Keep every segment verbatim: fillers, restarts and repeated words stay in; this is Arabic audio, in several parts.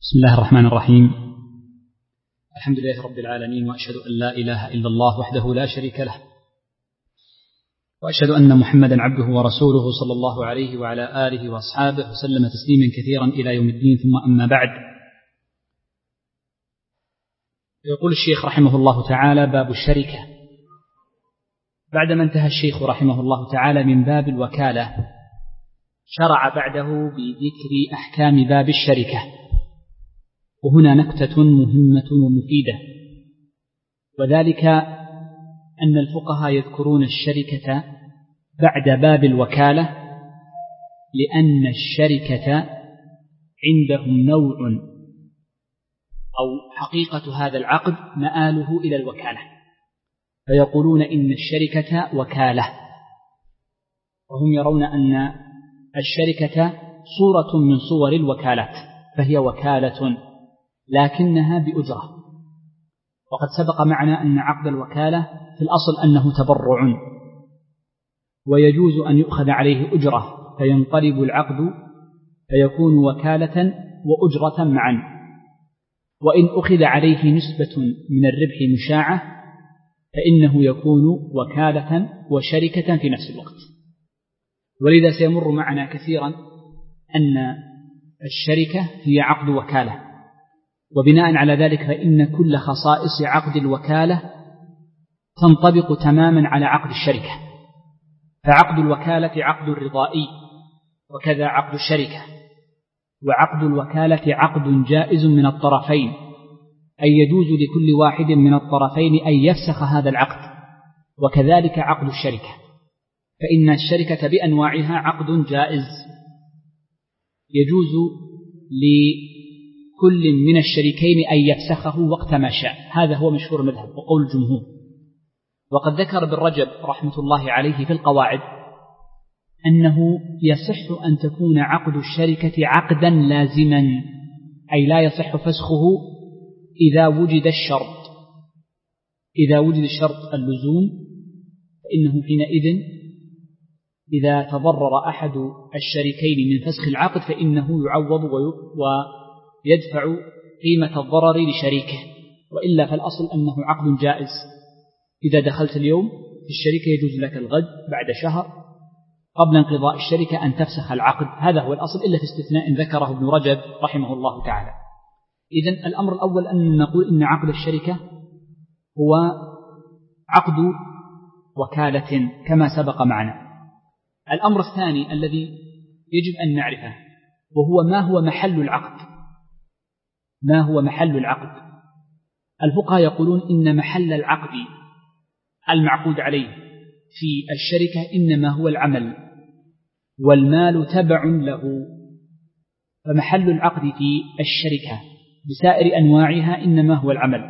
بسم الله الرحمن الرحيم. الحمد لله رب العالمين، وأشهد أن لا إله إلا الله وحده لا شريك له، وأشهد أن محمدا عبده ورسوله صلى الله عليه وعلى آله وأصحابه وسلم تسليما كثيرا إلى يوم الدين. ثم أما بعد، يقول الشيخ رحمه الله تعالى: باب الشركة. بعدما انتهى الشيخ رحمه الله تعالى من باب الوكالة، شرع بعده بذكر أحكام باب الشركة. وهنا نكتة مهمة ومفيدة، وذلك أن الفقهاء يذكرون الشركة بعد باب الوكالة، لأن الشركة عندهم نوع أو حقيقة هذا العقد مآله إلى الوكالة، فيقولون إن الشركة وكالة، وهم يرون أن الشركة صورة من صور الوكالات، فهي وكالة لكنها بأجرة. وقد سبق معنا أن عقد الوكالة في الأصل أنه تبرع، ويجوز أن يؤخذ عليه أجرة فينقلب العقد فيكون وكالة وأجرة معا، وإن أخذ عليه نسبة من الربح مشاعة فإنه يكون وكالة وشركة في نفس الوقت. ولذا سيمر معنا كثيرا أن الشركة هي عقد وكالة، وبناء على ذلك فإن كل خصائص عقد الوكالة تنطبق تماما على عقد الشركة. فعقد الوكالة عقد رضائي، وكذا عقد الشركة. وعقد الوكالة عقد جائز من الطرفين، أي يجوز لكل واحد من الطرفين أن يفسخ هذا العقد، وكذلك عقد الشركة، فإن الشركة بأنواعها عقد جائز يجوز لكل من الشريكين أن يفسخه وقت ما شاء. هذا هو مشهور المذهب وقول الجمهور. وقد ذكر ابن رجب رحمة الله عليه في القواعد أنه يصح أن تكون عقد الشركة عقدا لازما، أي لا يصح فسخه إذا وجد الشرط. إذا وجد الشرط اللزوم فإنه حينئذ إذا تضرر أحد الشريكين من فسخ العقد فإنه يعوض ويدفع قيمة الضرر لشريكه، وإلا فالأصل أنه عقد جائز. إذا دخلت اليوم في الشركة يجوز لك الغد بعد شهر قبل انقضاء الشركة أن تفسخ العقد، هذا هو الأصل، إلا في استثناء ذكره ابن رجب رحمه الله تعالى. إذن الأمر الأول أن نقول إن عقد الشركة هو عقد وكالة كما سبق معنا. الأمر الثاني الذي يجب أن نعرفه وهو ما هو محل العقد. ما هو محل العقد؟ الفقهاء يقولون إن محل العقد المعقود عليه في الشركة إنما هو العمل، والمال تبع له. فمحل العقد في الشركة بسائر أنواعها إنما هو العمل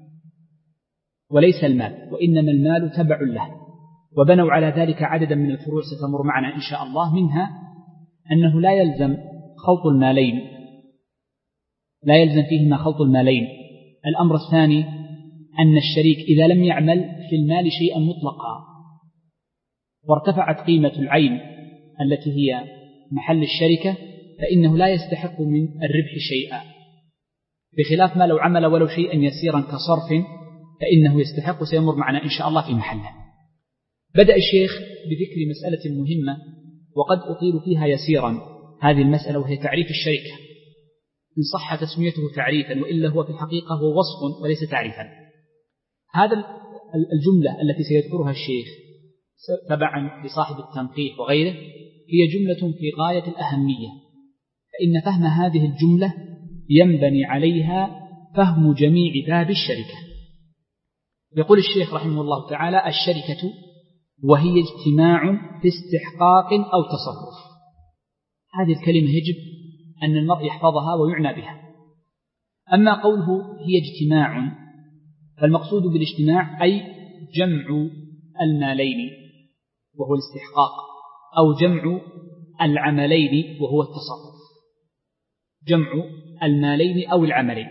وليس المال، وإنما المال تبع له. وبنوا على ذلك عددا من الفروع ستمر معنا إن شاء الله، منها أنه لا يلزم خلط المالين، لا يلزم فيهما خلط المالين. الأمر الثاني أن الشريك إذا لم يعمل في المال شيئا مطلقا وارتفعت قيمة العين التي هي محل الشركة فإنه لا يستحق من الربح شيئا، بخلاف ما لو عمل ولو شيئا يسيرا كصرف فإنه يستحق، سيمر معنا إن شاء الله في محله. بدأ الشيخ بذكر مسألة مهمة وقد أطيل فيها يسيرا، هذه المسألة وهي تعريف الشركة، إن صح تسميته تعريفا، وإلا هو في الحقيقة هو وصف وليس تعريفا. هذا الجملة التي سيذكرها الشيخ تبعا لصاحب التنقيح وغيره هي جملة في غاية الأهمية، فإن فهم هذه الجملة ينبني عليها فهم جميع باب الشركة. يقول الشيخ رحمه الله تعالى: الشركة وهي اجتماع في استحقاق أو تصرف. هذه الكلمة يجب أن المرء يحفظها ويعنى بها. أما قوله هي اجتماع فالمقصود بالاجتماع أي جمع المالين وهو الاستحقاق، أو جمع العملين وهو التصرف. جمع المالين أو العملين،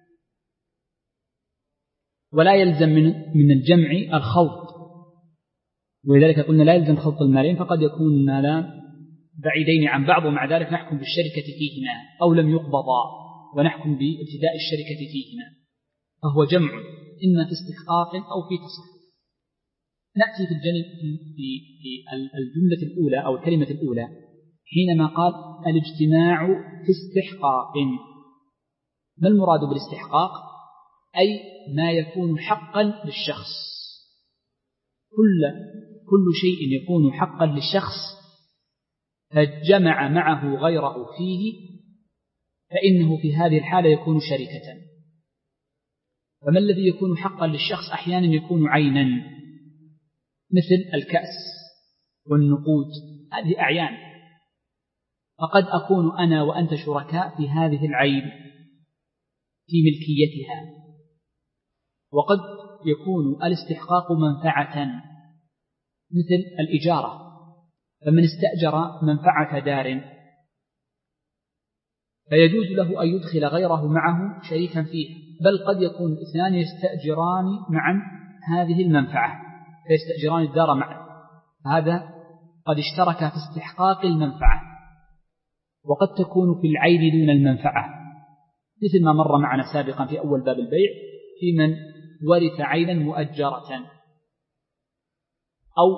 ولا يلزم من من الجمع الخلط، ولذلك قلنا لا يلزم خلط المالين، فقد يكون المالان بعيدين عن بعض ومع ذلك نحكم بالشركة فيهما أو لم يقبضا. ونحكم بابتداء الشركة فيهما، فهو جمع إما في استحقاق أو في تصرف. نأتي في الجملة الأولى أو الكلمة الأولى حينما قال الاجتماع في استحقاق. ما المراد بالاستحقاق؟ أي ما يكون حقا للشخص. كل كل شيء يكون حقا للشخص فجمع معه غيره فيه فإنه في هذه الحالة يكون شركة. فما الذي يكون حقا للشخص؟ أحيانا يكون عينا مثل الكأس والنقود، هذه أعيان، فقد أكون أنا وأنت شركاء في هذه العين في ملكيتها. وقد يكون الاستحقاق منفعة مثل الإجارة، فمن استأجر منفعة دار فيجوز له أن يدخل غيره معه شريكا فيه، بل قد يكون الاثنان يستأجران معا هذه المنفعة فيستأجران الدار معا، هذا قد اشترك في استحقاق المنفعة. وقد تكون في العين دون المنفعة، مثل ما مر معنا سابقا في أول باب البيع في من ورث عينا مؤجرة أو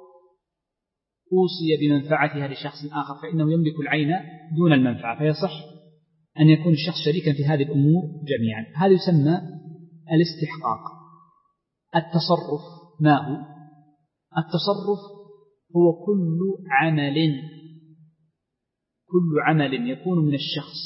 أوصي بمنفعتها لشخص آخر فإنه يملك العين دون المنفعة، فيصح أن يكون الشخص شريكا في هذه الأمور جميعا. هذا يسمى الاستحقاق. التصرف ما هو؟ التصرف هو كل عمل كل عمل يكون من الشخص،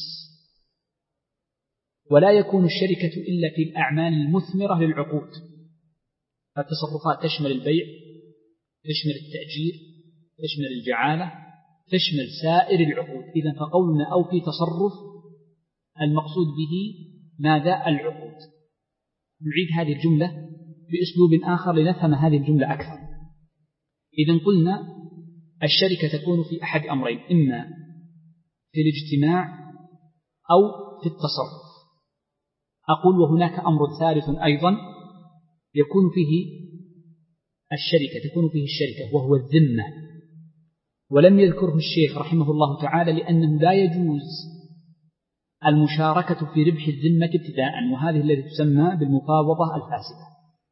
ولا يكون الشركة إلا في الأعمال المثمرة للعقود. التصرفات تشمل البيع، تشمل التأجير، تشمل الجعالة، تشمل سائر العقود. إذن فقولنا أو في تصرف المقصود به ماذا؟ العقود. نعيد هذه الجملة بأسلوب آخر لنفهم هذه الجملة أكثر. إذن قلنا الشركة تكون في أحد أمرين، إما في الاجتماع أو في التصرف. أقول وهناك أمر ثالث أيضا يكون فيه الشركة تكون فيه الشركة وهو الذمة، ولم يذكره الشيخ رحمه الله تعالى لأنه لا يجوز المشاركة في ربح الذمة ابتداء، وهذه التي تسمى بالمفاوضة الفاسدة،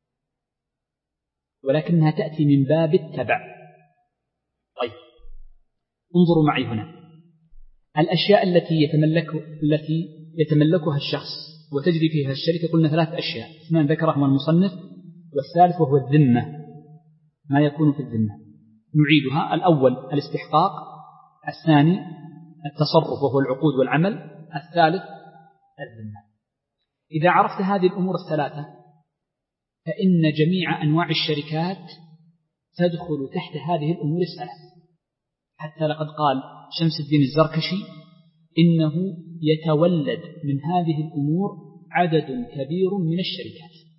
ولكنها تأتي من باب التبع. طيب انظروا معي هنا الأشياء التي يتملك التي يتملكها الشخص وتجري فيها الشركة. قلنا ثلاث أشياء، اثنان ذكرهما المصنف والثالث وهو الذمة، ما يكون في الذمة. نعيدها: الأول الاستحقاق، الثاني التصرف وهو العقود والعمل، الثالث الذمة. إذا عرفت هذه الأمور الثلاثة فإن جميع أنواع الشركات تدخل تحت هذه الأمور الثلاث. حتى لقد قال شمس الدين الزركشي إنه يتولد من هذه الأمور عدد كبير من الشركات.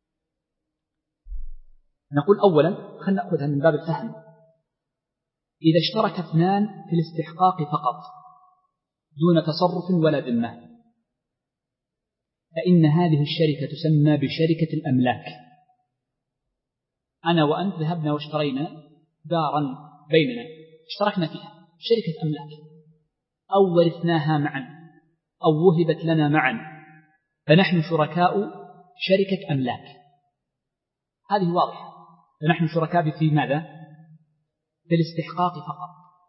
نقول أولا، خلنا نأخذها من باب الفهم. إذا اشترك اثنان في الاستحقاق فقط دون تصرف ولا ذمة فإن هذه الشركة تسمى بشركة الأملاك. أنا وأنت ذهبنا واشترينا دارا بيننا، اشتركنا فيها، شركة أملاك، أو ورثناها معا أو وهبت لنا معا، فنحن شركاء شركة أملاك. هذه واضحة، فنحن شركاء في ماذا؟ في الاستحقاق فقط.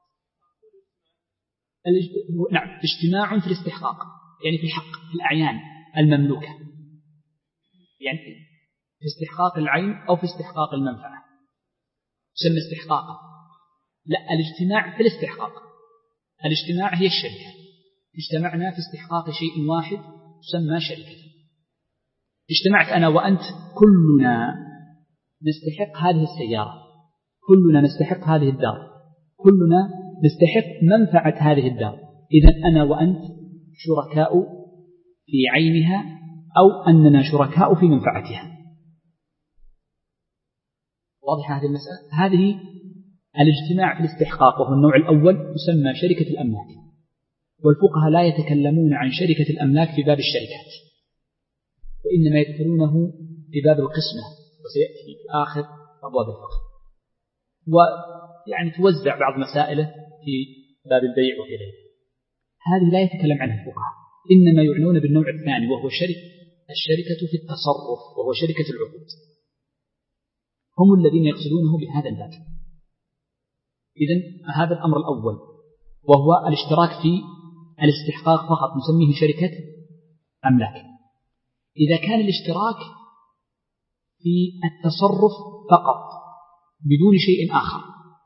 نعم، اجتماع في الاستحقاق يعني في الحق، في الأعيان المملوكة، يعني في استحقاق العين أو في استحقاق المنفعة يسمى استحقاقا. لا، الاجتماع في الاستحقاق. الاجتماع هي الشركة، اجتمعنا في استحقاق شيء واحد تسمى شركة. اجتمعت أنا وأنت كلنا نستحق هذه السيارة، كلنا نستحق هذه الدار، كلنا نستحق منفعة هذه الدار. إذن أنا وأنت شركاء في عينها أو أننا شركاء في منفعتها. واضحة هذه المسألة؟ هذه الاجتماع في الاستحقاق وهو النوع الأول يسمى شركة الأملاك، والفقهاء لا يتكلمون عن شركة الأملاك في باب الشركات، وإنما يذكرونه في باب القسمة، وسيأتي في آخر أبواب الفقه، ويعني توزع بعض مسائله في باب البيع وفي غيره. هذه لا يتكلم عنها الفقهاء، إنما يعنون بالنوع الثاني وهو شركة الشركة في التصرف وهو شركة العقود، هم الذين يقصدونه بهذا الباب. إذن هذا الأمر الأول وهو الاشتراك في الاستحقاق فقط نسميه شركة أملاك. إذا كان الاشتراك في التصرف فقط بدون شيء آخر،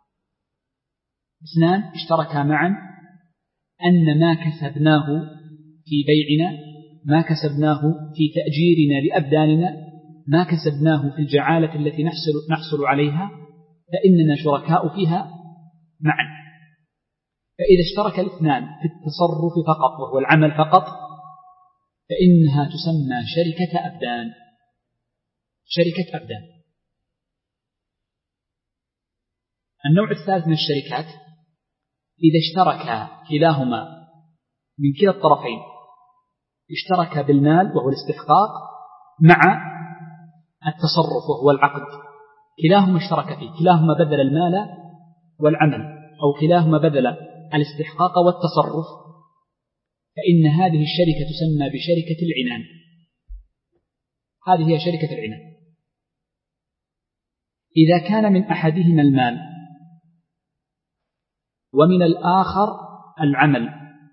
اثنان اشتركا معا أن ما كسبناه في بيعنا، ما كسبناه في تأجيرنا لأبداننا، ما كسبناه في الجعالة التي نحصل, نحصل عليها، فإننا شركاء فيها معا. فإذا اشترك الاثنان في التصرف فقط وهو العمل فقط فإنها تسمى شركة أبدان. شركة أبدان. النوع الثالث من الشركات إذا اشترك كلاهما من كلا الطرفين، اشترك بالمال وهو الاستحقاق مع التصرف وهو العقد، كلاهما اشترك فيه، كلاهما بذل المال والعمل أو كلاهما بذل الاستحقاق والتصرف، فإن هذه الشركة تسمى بشركة العنان. هذه هي شركة العنان. إذا كان من أحدهما المال ومن الآخر العمل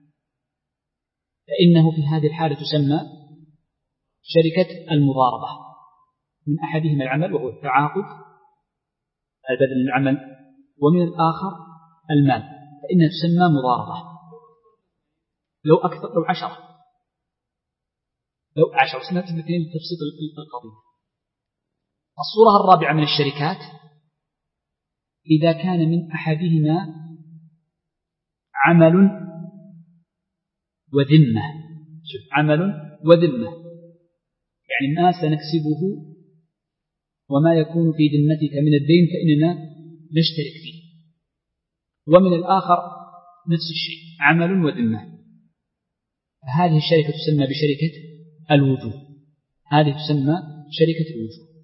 فإنه في هذه الحالة تسمى شركة المضاربة. من أحدهما العمل وهو التعاقد البذل العمل، ومن الآخر المال فإنها تسمى مضاربة. لو أكثر، لو عشرة، لو عشر سنة اثنين لتبسيط القضية. الصورة الرابعة من الشركات إذا كان من أحدهما عمل وذمة. شوف، عمل وذمة يعني ما سنكسبه وما يكون في ذمتك من الدين فإننا نشترك فيه، ومن الآخر نفس الشيء عمل وذمة، هذه الشركة تسمى بشركة الوجوه. هذه تسمى شركة الوجوه.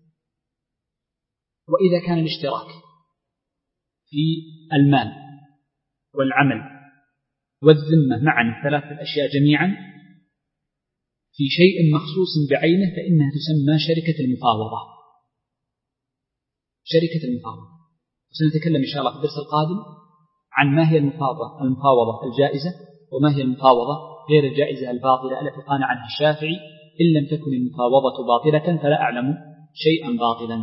وإذا كان الاشتراك في المال والعمل والذمة معا ثلاثة الأشياء جميعا في شيء مخصوص بعينه فإنها تسمى شركة المفاوضة. شركة المفاوضة. وسنتكلم إن شاء الله في الدرس القادم عن ما هي المفاوضة المفاوضة الجائزة وما هي المفاوضة غير الجائزة الباطلة التي قال عنها الشافعي إن لم تكن المفاوضة باطلة فلا أعلم شيئا باطلا.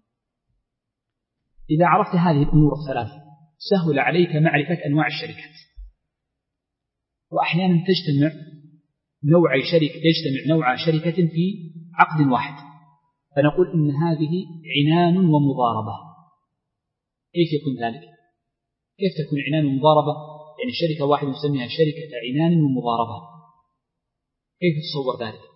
إذا عرفت هذه الأمور الثلاثة سهل عليك معرفة أنواع الشركات. وأحيانا تجتمع نوع شركة يجتمع نوع شركة في عقد واحد فنقول إن هذه عنان ومضاربة. كيف يكون ذلك؟ كيف تكون عنان ومضاربة؟ يعني شركة واحدة نسميها شركة عنان ومضاربة. كيف تصور ذلك؟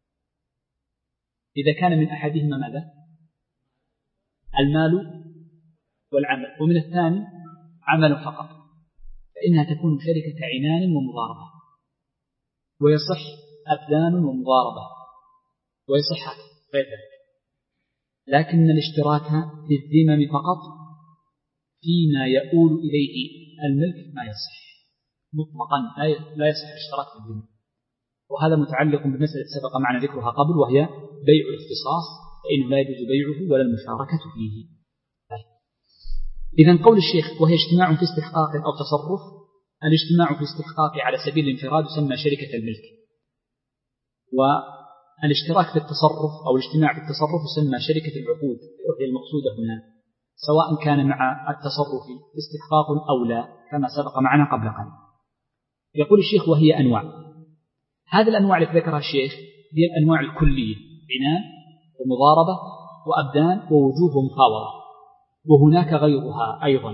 إذا كان من أحدهما ماذا؟ المال والعمل، ومن الثاني عمل فقط، فإنها تكون شركة عنان ومضاربة، ويصح أبدان ومضاربة، ويصح غير ذلك. لكن الاشتراك في الذمم فقط فيما يؤول إليه الملك ما يصح مطلقا، لا يصح الاشتراك في الذمم. وهذا متعلق بالمسألة سبق معنا ذكرها قبل وهي بيع الاختصاص، فإنه لا يجوز بيعه ولا المشاركة فيه. إذن قول الشيخ وهي اجتماع في استحقاق أو تصرف، الاجتماع في استحقاق على سبيل الانفراد يسمى شركة الملك، والاشتراك في التصرف أو الاجتماع في التصرف يسمى شركة العقود، وهي المقصودة هنا سواء كان مع التصرف استحقاق أو لا كما سبق معنا قبل قليل. يقول الشيخ وهي أنواع. هذه الأنواع التي ذكرها الشيخ هي الأنواع الكلية: عنان ومضاربة وأبدان ووجوه ومفاوضة. وهناك غيرها أيضا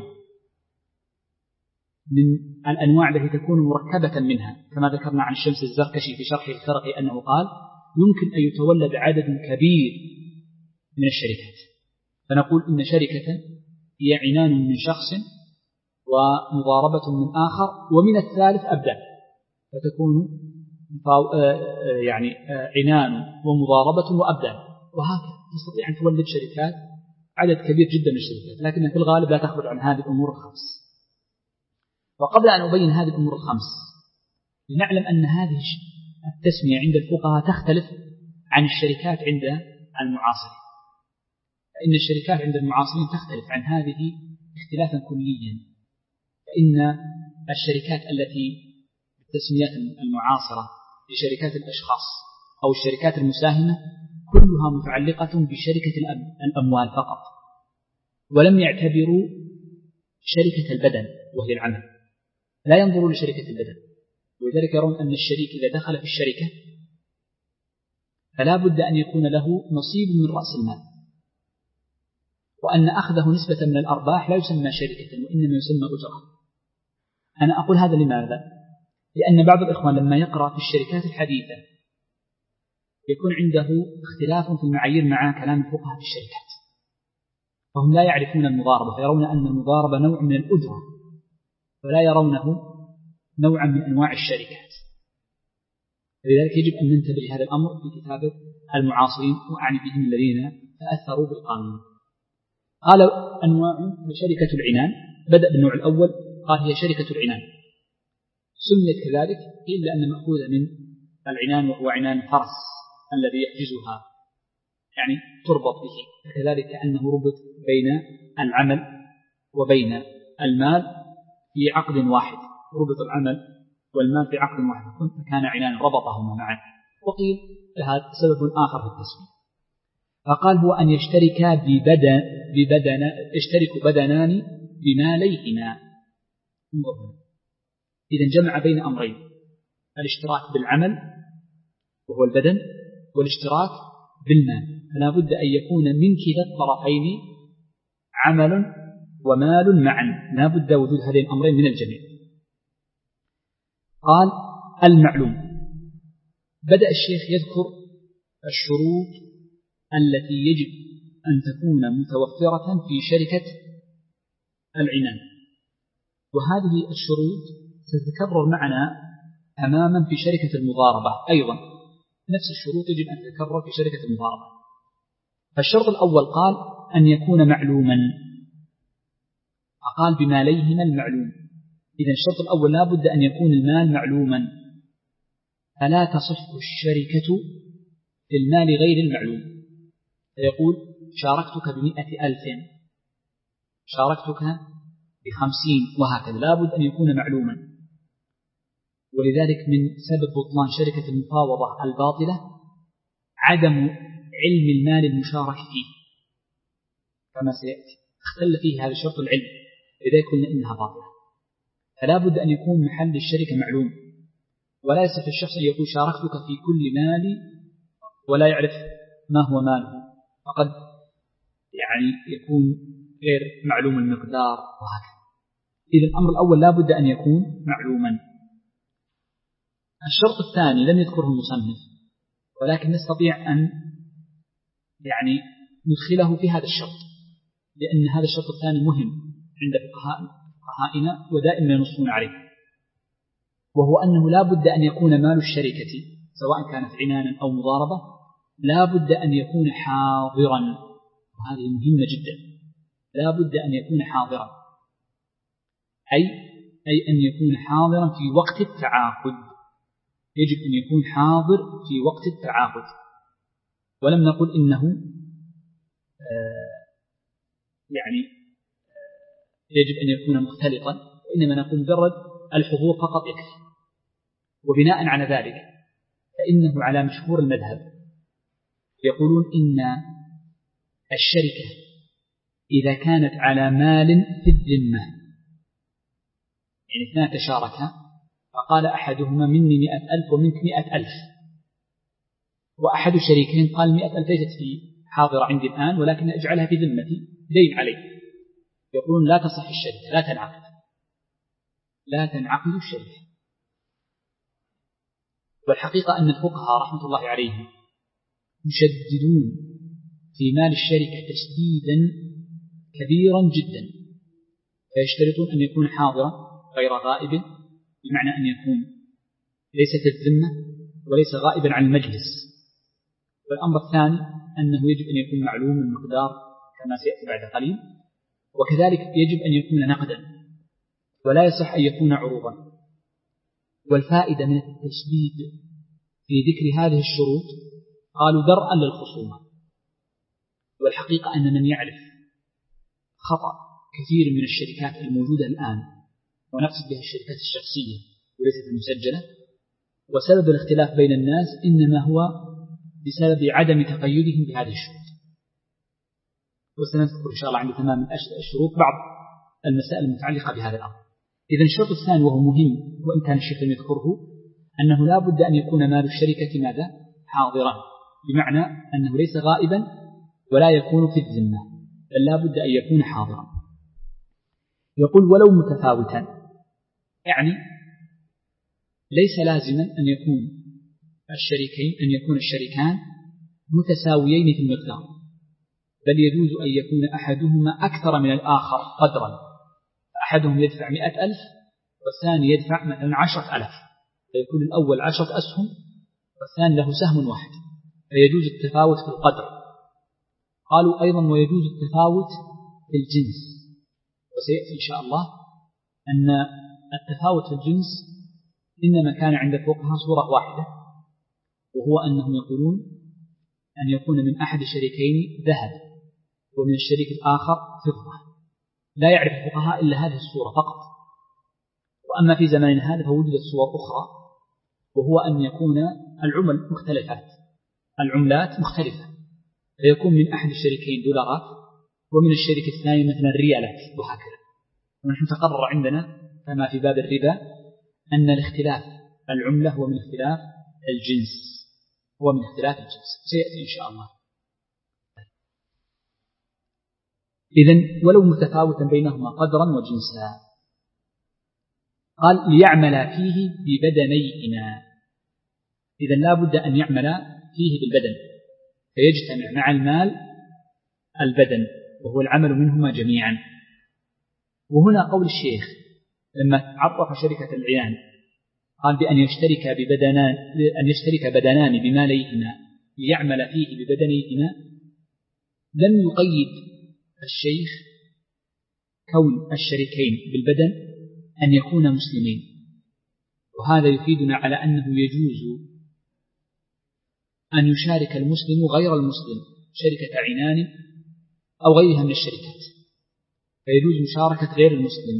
من الأنواع التي تكون مركبة منها، كما ذكرنا عن الشمس الزركشي في شرح الفرق أنه قال يمكن أن يتولد عدد كبير من الشركات، فنقول إن شركة هي عنان من شخص ومضاربة من آخر ومن الثالث أبدان، فتكون يعني عنان ومضاربة وأبدان، وهكذا تستطيع أن تولد شركات عدد كبير جدا من الشركات، لكن في الغالب لا تخرج عن هذه الأمور الخمس. وقبل أن أبين هذه الأمور الخمس لنعلم أن هذه التسمية عند الفقهاء تختلف عن الشركات عند المعاصرين، فإن الشركات عند المعاصرين تختلف عن هذه اختلافا كليا، فإن الشركات التي بالتسميات المعاصرة لشركات الأشخاص أو الشركات المساهمة كلها متعلقة بشركة الأموال فقط، ولم يعتبروا شركة البدن وهي العمل، لا ينظروا لشركة البدن، ولذلك يرون أن الشريك إذا دخل في الشركة فلا بد أن يكون له نصيب من رأس المال، وأن أخذه نسبة من الأرباح لا يسمى شركة وإنما يسمى أجرة. أنا أقول هذا لماذا؟ لأن بعض الإخوان لما يقرأ في الشركات الحديثة يكون عنده اختلاف في المعايير مع كلام الفقهاء في الشركات، فهم لا يعرفون المضاربة، فيرون أن المضاربة نوع من الأجرة ولا يرونه نوعا من أنواع الشركات. لذلك يجب أن ننتبه لهذا الأمر في كتابة المعاصرين، وأعني بهم الذين تأثروا بالقانون. قال أنواع شركة العنان، بدأ بالنوع الأول قال هي شركة العنان، سميت كذلك إلا أن مأخوذة من العنان وهو عنان الفرس الذي يحجزها، يعني تربط به، كذلك أنه ربط بين العمل وبين المال في عقد واحد، ربط العمل والمال في عقد واحد فكان عنان ربطهما معا. وقيل هذا سبب آخر في التسمية، فقال هو أن يشتركا ببدن ببدن يشترك بدنان بماليهما. إذن جمع بين أمرين، الاشتراك بالعمل وهو البدن والاشتراك بالمال، فلا بد أن يكون من كلا الطرفين عمل ومال معا، لا بد وجود هذين الأمرين من الجميع. قال المعلوم، بدأ الشيخ يذكر الشروط التي يجب أن تكون متوفرة في شركة العنان، وهذه الشروط ستتكرر معنا تماما في شركة المضاربة أيضا، نفس الشروط يجب أن تتكرر في شركة المضاربة. فالشرط الأول قال أن يكون معلوما، فقال بماليهما المعلوم. إذن الشرط الأول لا بد أن يكون المال معلوما، فلا تصح الشركة في المال غير المعلوم، فيقول شاركتك بمئة ألف، شاركتك بخمسين، وهكذا، لا بد أن يكون معلوما. ولذلك من سبب بطلان شركة المفاوضة الباطلة عدم علم المال المشارك فيه، كما سيأتي اختل فيه هذا الشرط العلم، لذلك قلنا إنها باطلة. فلا بد أن يكون محل الشركة معلوم، ولا يصح الشخص أن يقول شاركتك في كل مالي ولا يعرف ما هو ماله، فقد يعني يكون غير معلوم المقدار وهكذا. إذا الأمر الأول لا بد أن يكون معلوما. الشرط الثاني لم يذكره المصنف، ولكن نستطيع أن يعني ندخله في هذا الشرط، لأن هذا الشرط الثاني مهم عند فقهائنا ودائما ينصون عليه، وهو أنه لا بد أن يكون مال الشركة سواء كانت عنانا أو مضاربة لا بد أن يكون حاضرا، وهذه مهمة جدا، لا بد أن يكون حاضرا، أي أي أن يكون حاضرا في وقت التعاقد، يجب أن يكون حاضر في وقت التعاقد. ولم نقل إنه آه يعني آه يجب أن يكون مختلطا، وإنما نقول مجرد الحضور فقط يكفي. وبناء على ذلك فإنه على مشهور المذهب يقولون إن الشركة إذا كانت على مال في الذمة، يعني اثنان تشاركا فقال أحدهما مني مئة ألف ومنك مئة ألف، وأحد الشريكين قال مئة ألف ليست في حاضرة عندي الآن ولكن أجعلها في ذمتي دين علي، يقولون لا تصح الشركة، لا تنعقد لا تنعقد الشركة. والحقيقة أن الفقهاء رحمة الله عليهم يشددون في مال الشركة تشديدا كبيرا جدا، فيشترطون أن يكون حاضرا غير غائب، بمعنى أن يكون ليس في الذمة وليس غائبا عن المجلس. والأمر الثاني أنه يجب أن يكون معلوم المقدار كما سيأتي بعد قليل، وكذلك يجب أن يكون نقدا ولا يصح أن يكون عروضا. والفائدة من التشديد في ذكر هذه الشروط قالوا درءا للخصومة. والحقيقة أن من يعرف خطأ كثير من الشركات الموجودة الآن، ونقصد بها الشركات الشخصية وليست المسجلة، وسبب الاختلاف بين الناس إنما هو بسبب عدم تقيدهم بهذه الشروط. وسنذكر إن شاء الله عند تمام الشروط بعض المسائل المتعلقة بهذا الأمر. إذن الشرط الثاني وهو مهم وإن كان الشيخ لم يذكره، أنه لا بد أن يكون مال الشركة ماذا؟ حاضرا، بمعنى أنه ليس غائبا ولا يكون في الذمة، بل لا بد أن يكون حاضرا. يقول ولو متفاوتا، يعني ليس لازما أن يكون الشريكين أن يكون الشريكان متساويين في المقدار، بل يجوز أن يكون أحدهما أكثر من الآخر قدرا، أحدهم يدفع مئة ألف والثاني يدفع مثلا عشرة ألف، فيكون الأول عشرة أسهم والثاني له سهم واحد، فيجوز التفاوت في القدر. قالوا أيضا ويجوز التفاوت في الجنس، وسيأتي إن شاء الله أن التفاوت في الجنس إنما كان عند الفقهاء صورة واحدة، وهو أنهم يقولون أن يكون من أحد الشريكين ذهب ومن الشريك الآخر فضة، لا يعرف الفقهاء إلا هذه الصورة فقط. وأما في زماننا هذا فوجدت صور أخرى، وهو أن يكون العمل مختلفات، العملات مختلفة، فيكون من أحد الشريكين دولارات ومن الشريك الثاني مثلا ريالات وهكذا. ونحن تقرر عندنا كما في باب الربا أن الاختلاف العملة هو من اختلاف الجنس، هو من اختلاف الجنس، سيأتي إن شاء الله. إذن ولو متفاوتا بينهما قدرا وجنسا. قال ليعمل فيه ببدنيهما، إذن لا بد أن يعمل فيه بالبدن، فيجتمع مع المال البدن وهو العمل منهما جميعا. وهنا قول الشيخ لما عرف شركة العيان قال بأن يشترك ببدنان أن يشترك بدنان بماليهما ليعمل فيه ببدنيهما، لم يقيد الشيخ كون الشريكين بالبدن أن يكون مسلمين، وهذا يفيدنا على أنه يجوز أن يشارك المسلم غير المسلم شركة عنان أو غيرها من الشركات، فيجوز مشاركة غير المسلم.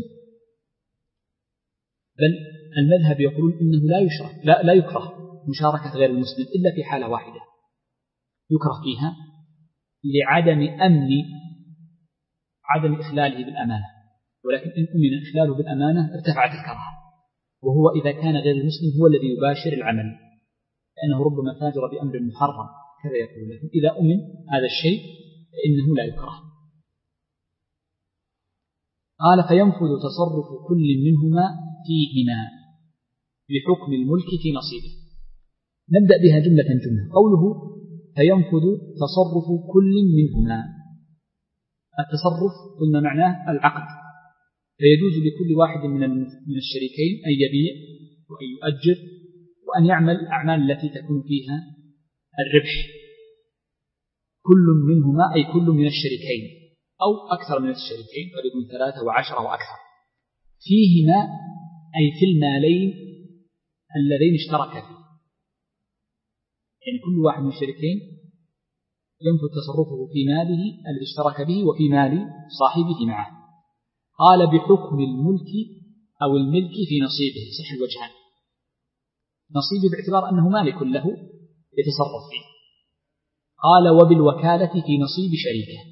بل المذهب يقولون إنه لا يشرك لا, لا يكره مشاركة غير المسلم إلا في حالة واحدة يكره فيها لعدم أمن عدم إخلاله بالأمانة، ولكن إن أمن إخلاله بالأمانة ارتفعت الكراهة، وهو إذا كان غير المسلم هو الذي يباشر العمل، لأنه ربما تاجر بأمر محرم كذا يقول، لكن إذا أمن هذا الشيء فإنه لا يكره. قال فينفذ تصرف كل منهما فيهما بحكم الملك في نصيبه. نبدأ بها جملة جملة. قوله فينفذ تصرف كل منهما، التصرف قلنا معناه العقد، فيجوز لكل واحد من الشريكين أن يبيع وأن يؤجر وأن يعمل الأعمال التي تكون فيها الربح، كل منهما أي كل من الشريكين أو أكثر من الشريكين، قد يكون ثلاثة وعشرة وأكثر. فيهما أي في المالين اللذين اشتركا فيه، يعني كل واحد من الشريكين ينفذ تصرفه في ماله الذي اشترك به وفي مال صاحبه معه. قال بحكم الملك أو الملك في نصيبه، صح الوجهان، نصيبه باعتبار أنه مالك له يتصرف فيه. قال وبالوكالة في نصيب شريكه،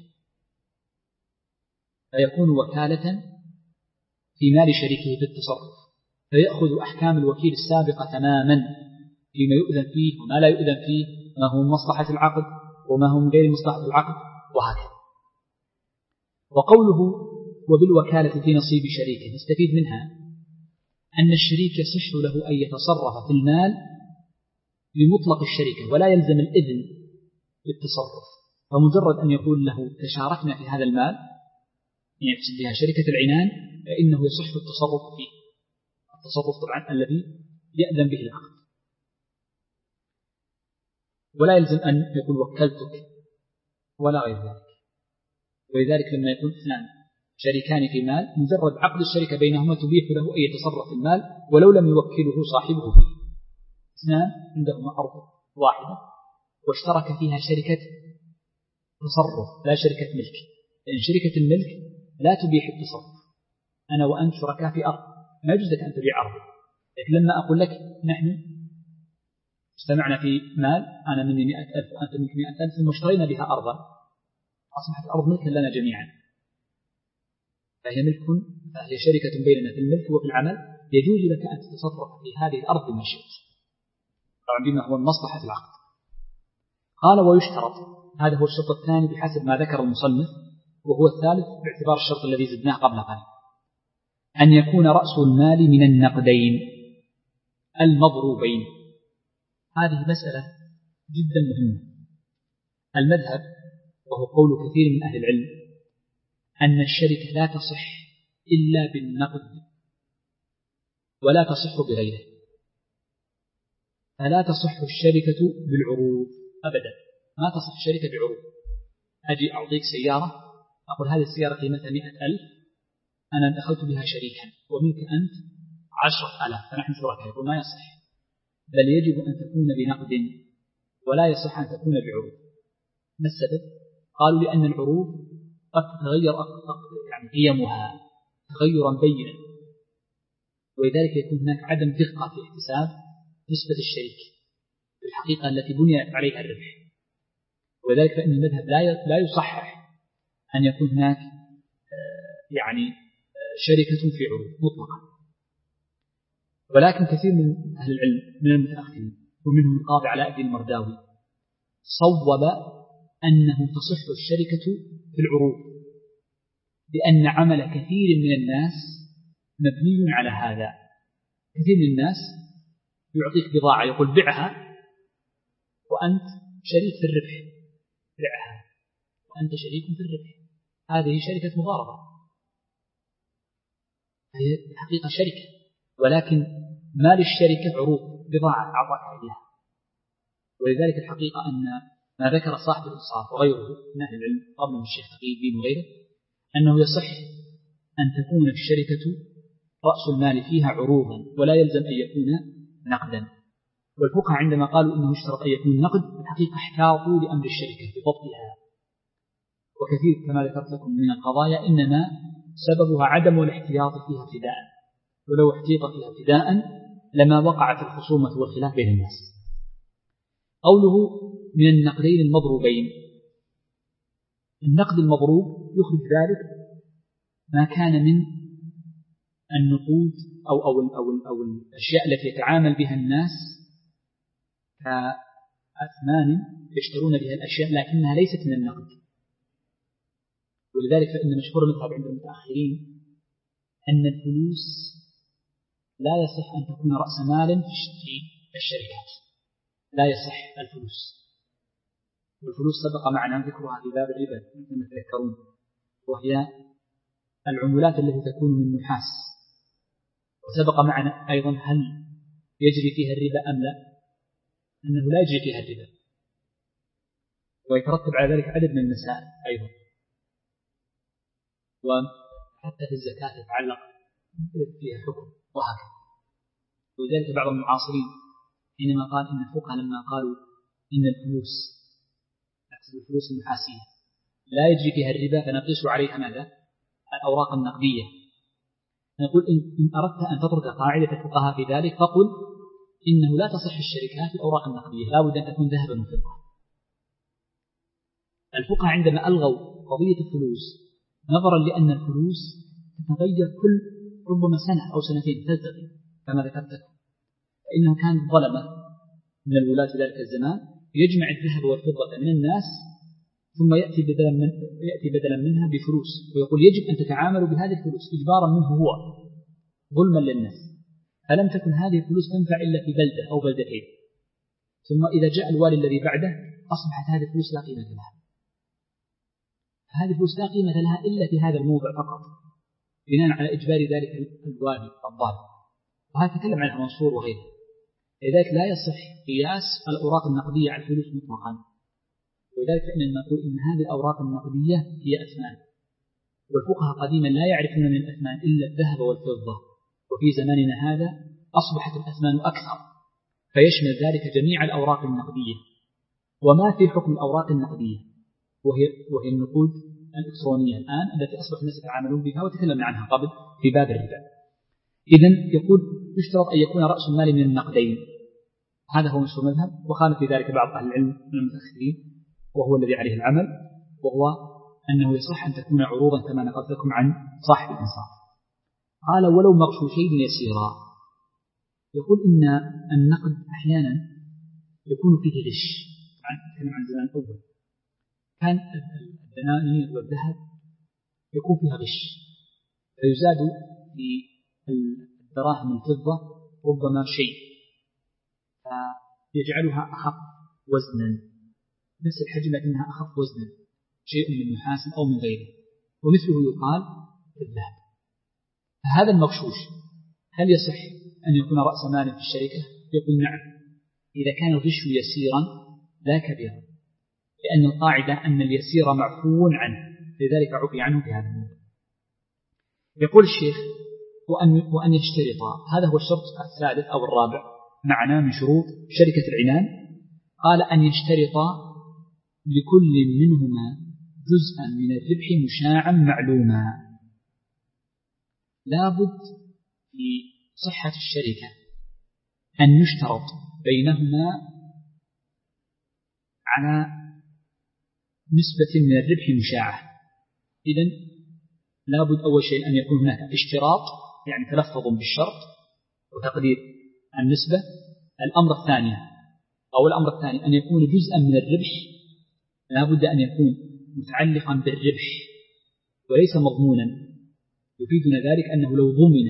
فيكون وكالة في مال شريكه في التصرف، فيأخذ أحكام الوكيل السابقة تماما فيما يؤذن فيه وما لا يؤذن فيه، ما هو مصلحة العقد وما هو من غير مصلحة العقد وهكذا. وقوله وبالوكالة في نصيب شريكه نستفيد منها أن الشريك يصح له أن يتصرف في المال لمطلق الشركة ولا يلزم الإذن بالتصرف، فمجرد أن يقول له تشاركنا في هذا المال يقصد بها شركة العنان فإنه يصح التصرف فيه، التصرف طبعا الذي يأذن به العقد، ولا يلزم أن يقول وكلتك ولا غير ذلك. ولذلك لما يكون اثنان شريكان في مال مجرد عقد الشركة بينهما تبيح له أن يتصرف في المال ولو لم يوكله صاحبه فيه، اثنان عندهما أرض واحدة واشترك فيها شركة تصرف لا شركة ملك، لأن شركة الملك لا تبيح التصرف. أنا وأنت شركاء في أرض، ما يجوز لك أن تبيع أرض، لكن لما أقول لك نحن اجتمعنا في مال، أنا مني مئة ألف وأنت منك مئة ألف، ثم اشترينا بها أرضا، أصبحت الأرض ملكا لنا جميعا، فهي ملك، فهي شركة بيننا في الملك وفي العمل، يجوز لك أن تتصرف في هذه الأرض بما شئت، طبعا بما هو المصلحة في العقد. قال ويشترط، هذا هو الشرط الثاني بحسب ما ذكر المصنف، وهو الثالث باعتبار الشرط الذي زدناه قبل قليل، أن يكون رأس المال من النقدين المضروبين. هذه مسألة جدا مهمة. المذهب وهو قول كثير من أهل العلم أن الشركة لا تصح إلا بالنقد ولا تصح بغيره، فلا تصح الشركة بالعروض أبدا، ما تصح الشركة بعروض. أجي أعطيك سيارة، أقول هذه السيارة قيمتها مئة ألف، أنا دخلت بها شريكا ومنك أنت عشرة ألاف، فنحن شركاء، يقول ما يصح، بل يجب أن تكون بنقد ولا يصح أن تكون بعروض. ما السبب؟ قالوا لأن العروض قد تتغير يعني قيمها تغيرا بينا، ولذلك يكون هناك عدم دقة في احتساب نسبة الشريك في الحقيقة التي بنيت عليها الربح، ولذلك فإن المذهب لا يصحح أن يكون هناك يعني شركة في عروض مطلقا. ولكن كثير من أهل العلم من المتأخرين ومنهم القاضي علاء الدين المرداوي صوب أنه تصح الشركة في العروض، لأن عمل كثير من الناس مبني على هذا. كثير من الناس يعطيك بضاعة يقول بعها وأنت شريك في الربح، بعها وأنت شريك في الربح، هذه شركة مضاربة، هي الحقيقة شركة، ولكن ما للشركة عروض، بضاعة أعطاك إياها. ولذلك الحقيقة أن ما ذكر صاحب الإنصاف وغيره من أهل العلم قبل من الشيخ تقي الدين وغيره أنه يصح أن تكون الشركة رأس المال فيها عروضا ولا يلزم أن يكون نقدا. والفقهاء عندما قالوا إنه يشترط أن يكون نقد الحقيقة احتاطوا لأمر الشركة بضبطها، وكثير كما ذكرت لكم من القضايا إنما سببها عدم الاحتياط فيها ابتداء، ولو احتيط فيها ابتداء لما وقعت الخصومة والخلاف بين الناس. قوله من النقدين المضروبين، النقد المضروب يخرج ذلك ما كان من النقود أو أو أو أو الأشياء التي يتعامل بها الناس كأثمان يشترون بها الأشياء لكنها ليست من النقد. ولذلك فإن مشهور المذهب عند المتأخرين أن الفلوس لا يصح أن تكون رأس مال في الشركات، لا يصح الفلوس. والفلوس سبق معنا ذكرها في باب الربا كما تذكرون، وهي العملات التي تكون من نحاس، وسبق معنا أيضا هل يجري فيها الربا أم لا، أنه لا يجري فيها الربا، ويترتب على ذلك عدد من المسائل أيضا، وحتى في الزكاة تتعلق فيها حكم وهكذا. ولذلك بعض المعاصرين حينما قال إن الفقهاء لما قالوا إن الفلوس الفلوس النحاسية لا يجري فيها الربا فنقيس عليها ماذا؟ الأوراق النقدية. نقول إن أردت أن تترك قاعدة الفقهاء في ذلك فقل إنه لا تصح الشركات في الأوراق النقدية، لا بد أن تكون ذهبا وفضة. الفقهاء عندما ألغوا قضية الفلوس نظرا لأن الفلوس تتغير كل ربما سنة أو سنتين تلتقي كما ذكرت لكم، فإنه كان ظلمة من الولاة في ذلك الزمان يجمع الذهب والفضة من الناس ثم يأتي بدلا, من يأتي بدلا منها بفلوس، ويقول يجب أن تتعاملوا بهذه الفلوس إجبارا منه هو ظلما للناس. فلم تكن هذه الفلوس تنفع إلا في بلدة أو بلدتين، ثم إذا جاء الوالي الذي بعده أصبحت هذه الفلوس لا قيمة لها. هذه الفلوس لا قيمة لها إلا في هذا الموضع فقط بناء على إجبار ذلك الوالي الظالم، وهذا تكلم عنها منصور وغيره. لذلك لا يصح قياس الأوراق النقدية على الفلوس مطلقا، ولذلك فإننا نقول إن هذه الأوراق النقدية هي أثمان، والفقهاء قديما لا يعرفون من الأثمان إلا الذهب والفضة، وفي زماننا هذا أصبحت الأثمان أكثر، فيشمل ذلك جميع الأوراق النقدية وما في حكم الأوراق النقدية، وهي, وهي النقود الإلكترونية الآن التي أصبح الناس يتعاملون بها وتكلمنا عنها قبل في باب الربا. إذن يقول يشترط أن يكون رأس المال من النقدين، هذا هو مشهور المذهب، وخالف في ذلك بعض أهل العلم من المتأخرين وهو الذي عليه العمل، وهو أنه يصح أن تكون عروضا كما نقلت لكم عن صاحب الإنصاف. قال ولو مغشوشين يسيرا. يقول إن النقد أحيانا يكون فيه غش، طبعا نتكلم عن زمان الأول كان الدنانير والذهب يكون فيها غش، فيزاد في الدراهم الفضة ربما شيء فيجعلها أخف وزنا، نفس الحجم لكنها أخف وزنا، شيء من نحاس أو من غيره، ومثله يقال في الذهب. فهذا المغشوش هل يصح أن يكون رأس مال في الشركة؟ يقول نعم إذا كان الغش يسيرا لا كبيرا، لأن القاعدة أن اليسير معفو عنه، لذلك عفي عنه في هذا الموضوع. يقول الشيخ وأن, وأن يشترط، هذا هو الشرط الثالث أو الرابع معنا من شروط شركة العنان. قال أن يشترط لكل منهما جزءا من الربح مشاعا معلوما. لابد في صحة الشركة أن يشترط بينهما على نسبة من الربح مشاعة. إذن لابد أول شيء أن يكون هناك اشتراط، يعني تلفظ بالشرط وتقدير النسبة. الأمر الثاني أو الأمر الثاني أن يكون جزءا من الربح، لابد أن يكون متعلقا بالربح وليس مضمونا. يفيدنا ذلك أنه لو ضمن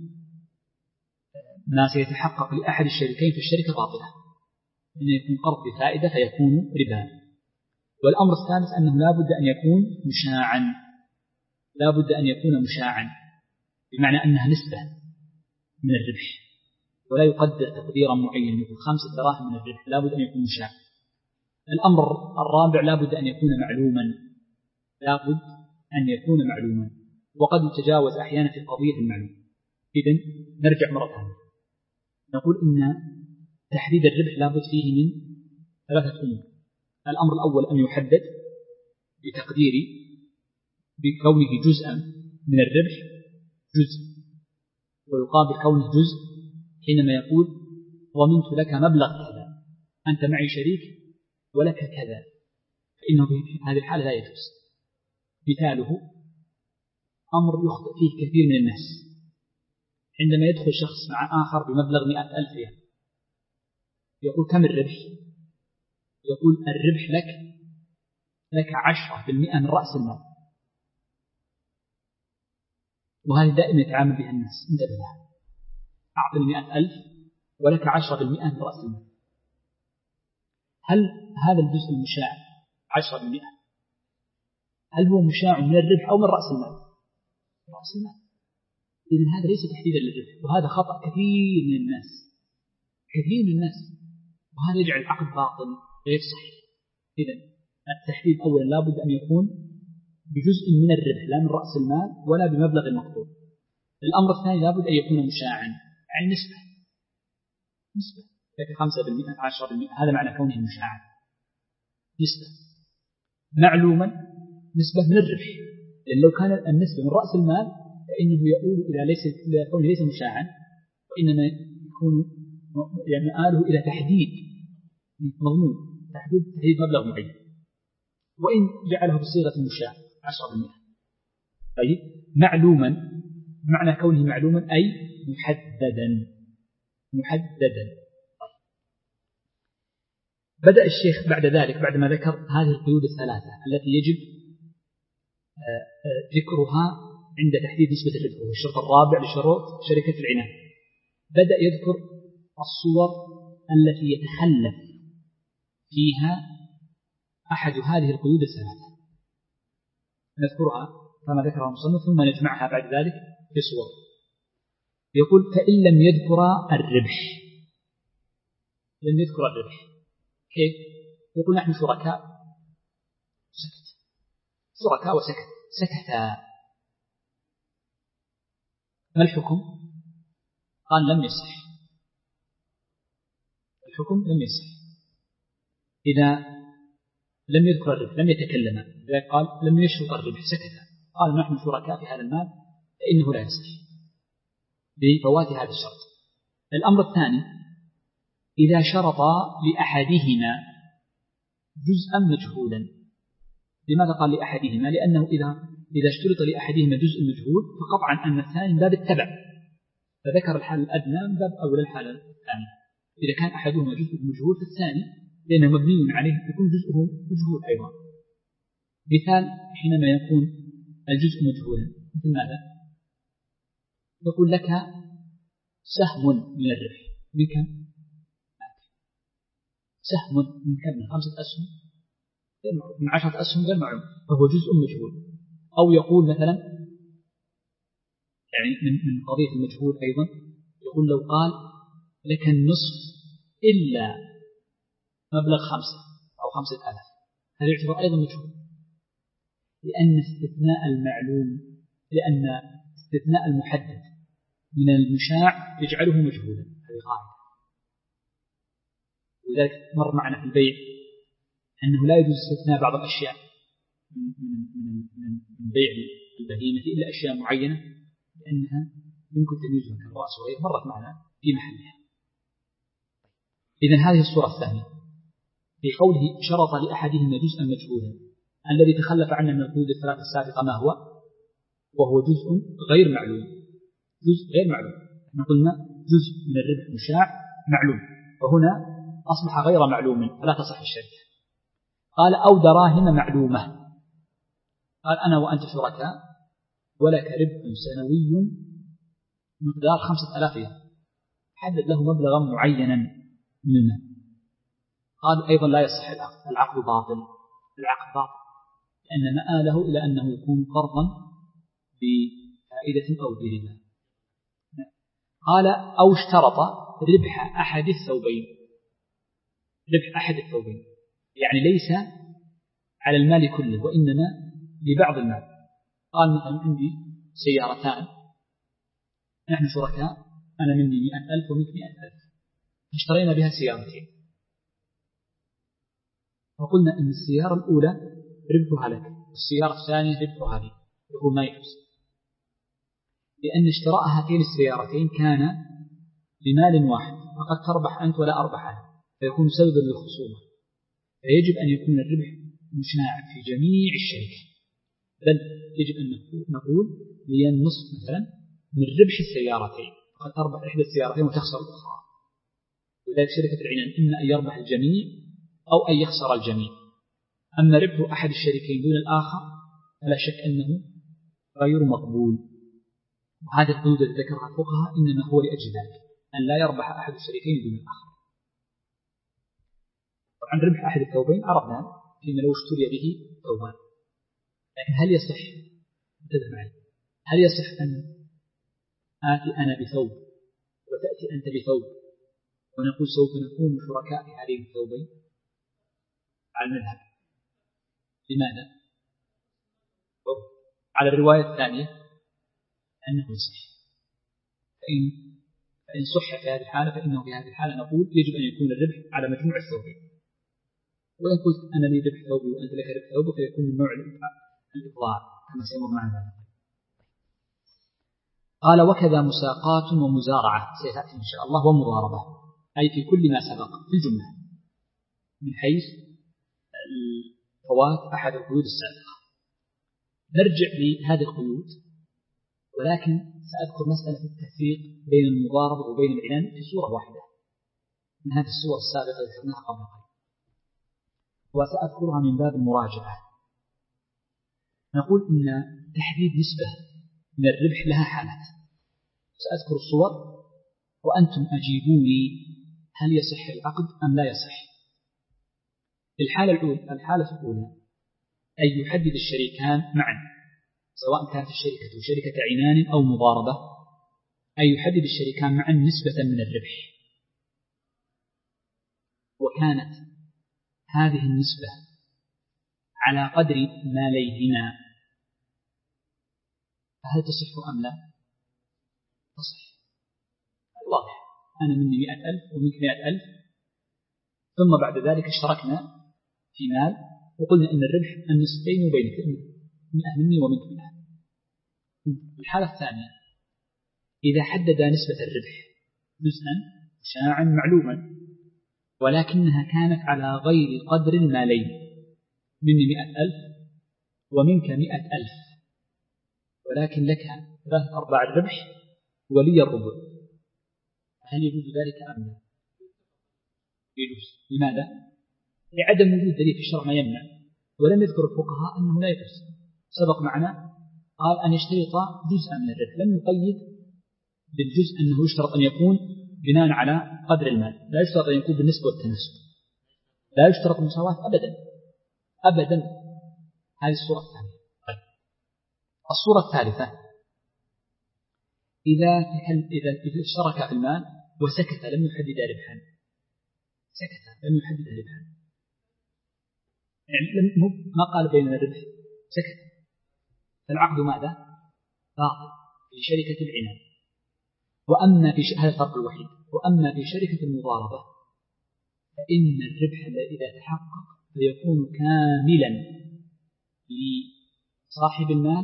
ما سيتحقق لأحد الشريكين فالشركة باطلة، إنه يكون قرض بفائدة فيكون ربا. والأمر الثالث أنه لابد أن يكون مشاعا، لابد أن يكون مشاعا بمعنى أنها نسبة من الربح ولا يقدر تقديرا معين، يقول خمسة دراهم من الربح، لابد أن يكون مشاع. الأمر الرابع لابد أن يكون معلوما، لابد أن يكون معلوما، وقد يتجاوز أحيانا في قضية المعلوم. إذن نرجع مرة ثانية نقول إن تحديد الربح لابد فيه من ثلاثة أمور. الأمر الأول أن يحدد بتقدير بكونه جزءا من الربح جزء، ويقابل كونه جزء حينما يقول ضمنت لك مبلغ كذا، أنت معي شريك ولك كذا، فإنه في هذه الحالة لا يجوز. مثاله أمر يخطئ فيه كثير من الناس، عندما يدخل شخص مع آخر بمبلغ مئة ألف ريال يقول كم الربح؟ يقول الربح لك لك عشرة بالمئة من رأس المال، وهذه دائما يتعامل بها الناس. انتبه لها، أعطني مئة ألف ولك عشرة بالمئة من رأس المال. هل هذا الجزء المشاع عشرة بالمئة هل هو مشاع من الربح أو من رأس المال؟ رأس المال. إذن هذا ليس تحديدا للربح، وهذا خطأ كثير من الناس، كثير من الناس، وهذا يجعل العقد باطل غير صحيح. إذن التحديد أولا لابد أن يكون بجزء من الربح لا من رأس المال ولا بمبلغ المقبول. الأمر الثاني لابد أن يكون مشاعا، يعني نسبة نسبة لك خمسة بالمئة عشرة بالمئة، هذا معنى كونه مشاعا، نسبة معلوما، نسبة من الربح. لأن لو كان النسبة من رأس المال فإنه يؤول إلى ليس إلى كونه ليس مشاعا، وإنما يكون يعني آله إلى تحديد مضمون، تحديد تحديد مبلغ معين، وإن جعله بصيغة المشاع عشرة بالمئة. طيب معلوما، معنى كونه معلوما أي محددا محددا. بدأ الشيخ بعد ذلك بعدما ذكر هذه القيود الثلاثة التي يجب ذكرها عند تحديد نسبة الربح، وهو الشرط الرابع لشروط شركة العنان. بدأ يذكر الصور التي يتخلف فيها أحد هذه القيود الثلاثة، نذكرها كما ذكرها المصنف ثم نجمعها بعد ذلك في صور. يقول فإن لم يذكر الربح، لم يذكر الربح كيف؟ يقول نحن شركاء، سكت، شركاء وسكت، سكتا، ما الحكم؟ قال لم يصح. الحكم لم يصح. إذا لم يذكر الربح لم يتكلم، إذا قال لم يشرط الربح سكت، قال نحن شركاء في هذا المال، فإنه لا يصح بفوات هذا الشرط. الأمر الثاني إذا شرط لأحدهما جزءا مجهولا. لماذا قال لأحدهما؟ لأنه إذا إذا اشترط لأحدهما جزء مجهول فقطعا أن الثاني من باب التبع، فذكر الحال الأدنى من باب أولى الحالة الثانية. إذا كان أحدهما جزء مجهول فالثاني لأنه مبني عليه يكون جزءه مجهول أيضا. مثال حينما يكون الجزء مجهولا مثل ماذا؟ يقول لك سهم من الربح من كم؟ سهم من كم؟ من خمسة أسهم من عشرة أسهم غير معلوم، فهو جزء مجهول. أو يقول مثلا يعني من من قضية المجهول أيضا يقول لو قال لك النصف إلا مبلغ خمسة أو خمسة آلاف، هذا يعتبر أيضا مجهول، لأن استثناء المعلوم لأن استثناء المحدد من المشاع يجعله مجهولا، هذه قاعدة. وذلك مر معنا في البيع أنه لا يجوز استثناء بعض الأشياء من بيع البهيمة إلا أشياء معينة لأنها يمكن تمييزها كالرأس، وهي مرت معنا في محلها. إذن هذه الصورة الثانية في قوله شرط لأحدهما جزءا مجهولا، الذي تخلف عنه من القيود الثلاثة السابقة ما هو؟ وهو جزء غير معلوم. جزء غير معلوم، احنا قلنا جزء من الربح مشاع معلوم، وهنا أصبح غير معلوم فلا تصح الشركة. قال أو دراهم معلومة، قال أنا وأنت شركاء ولك ربح سنوي مقدار خمسة آلاف ريال، حدد له مبلغا معينا من المال. قال أيضا لا يصح العقد، العقد باطل، العقد باطل لأن مآله إلى أنه يكون قرضا بفائدة أو بربا. قال أو اشترط ربح أحد الثوبين، ربح أحد الثوبين يعني ليس على المال كله وإنما لبعض المال. قال مثلا عندي سيارتان، نحن شركاء، أنا مني مئة ألف ومنك مئة ألف، اشترينا بها سيارتين، وقلنا أن السيارة الأولى ربحها لك والسيارة الثانية ربحها لي، يقول ما يجوز، لأن اشتراء هاتين السيارتين كان بمال واحد، فقد تربح أنت ولا أربح أنا، فيكون سببا للخصومة، فيجب أن يكون الربح مشاع في جميع الشركة، بل يجب أن نقول لي النصف مثلا من ربح السيارتين، فقد تربح إحدى السيارتين وتخسر الأخرى. ولذلك شركة العنان إما أن يربح الجميع أو أن يخسر الجميع. أما ربح أحد الشريكين دون الآخر فلا شك أنه غير مقبول، وهذا القيود التي ذكرها الفقهاء إنما هو لأجل ذلك، أن لا يربح أحد الشريكين دون الآخر. طبعا ربح أحد الثوبين عرفنا فيما لو اشتري به ثوبان، لكن هل يصح انتبه معي هل يصح أن آتي أنا بثوب وتأتي أنت بثوب ونقول سوف نكون شركاء في هذين الثوبين على المذهب؟ لماذا؟ على الرواية الثانية أنه يصح، فإن, فإن صح في هذه الحالة فإنه في هذه الحالة نقول يجب أن يكون الربح على مجموع الثوبين. وإن قلت أنا لي ربح ثوبي وأنت لك ربح ثوبي فيكون من نوع الإفضاع كما سيمر معنا. قال وكذا مساقات ومزارعة سيأتي إن شاء الله ومضاربة، أي في كل ما سبق في الجملة من حيث فوات أحد القيود السابقة. نرجع لهذه القيود، ولكن سأذكر مسألة التفريق بين المضاربة وبين العنان في صورة واحدة من هذه الصور السابقة التي ذكرناها قبل قليل، وسأذكرها من باب المراجعة. نقول إن تحديد نسبة من الربح لها حالات، سأذكر الصور وأنتم أجيبوني هل يصح العقد أم لا يصح. الحالة الأولى الحالة الأولى أن يحدد الشريكان معا، سواء كانت الشركة شركة عنان أو مضاربة، أن يحدد الشريكان معا نسبة من الربح، وكانت هذه النسبة على قدر ماليهما، فهل تصح أم لا؟ تصح، واضح، أنا مني مئة ألف ومنك مئة ألف، ثم بعد ذلك اشتركنا في مال وقلنا إن الربح النصف بيني وبينك، مئة مني ومنك مئة. الحالة الثانية إذا حدد نسبة الربح جزءا شاعا معلوما ولكنها كانت على غير قدر المالين، مني مئة ألف ومنك مئة ألف، ولكن لك ثلاثة أرباع الربح ولي الربع، هل يجوز ذلك أم لا؟ يجوز. لماذا؟ لعدم وجود دليل في الشرع ما يمنع، ولم يذكر الفقهاء أنه لا يجوز. سبق معنا قال أن يشترط جزءا من الربح، لم يقيد بالجزء أنه يشترط أن يكون بناء على قدر المال، لا يشترط أن يكون بالنسبة والتناسب، لا يشترط المساواة أبدا أبدا. هذه الصورة الثانية. طيب. الصورة الثالثة إذا إذا إذا اشترك في المال وسكت لم يحدد ربحا، سكت لم يحدد ربحا، يعني لم ما قال بين الربح، سكت، فالعقد ماذا؟ باطل في شركة العنان. وأما في ش... هذا الفرق الوحيد. وأما في شركة المضاربة فإن الربح إذا تحقق فيكون كاملا لصاحب المال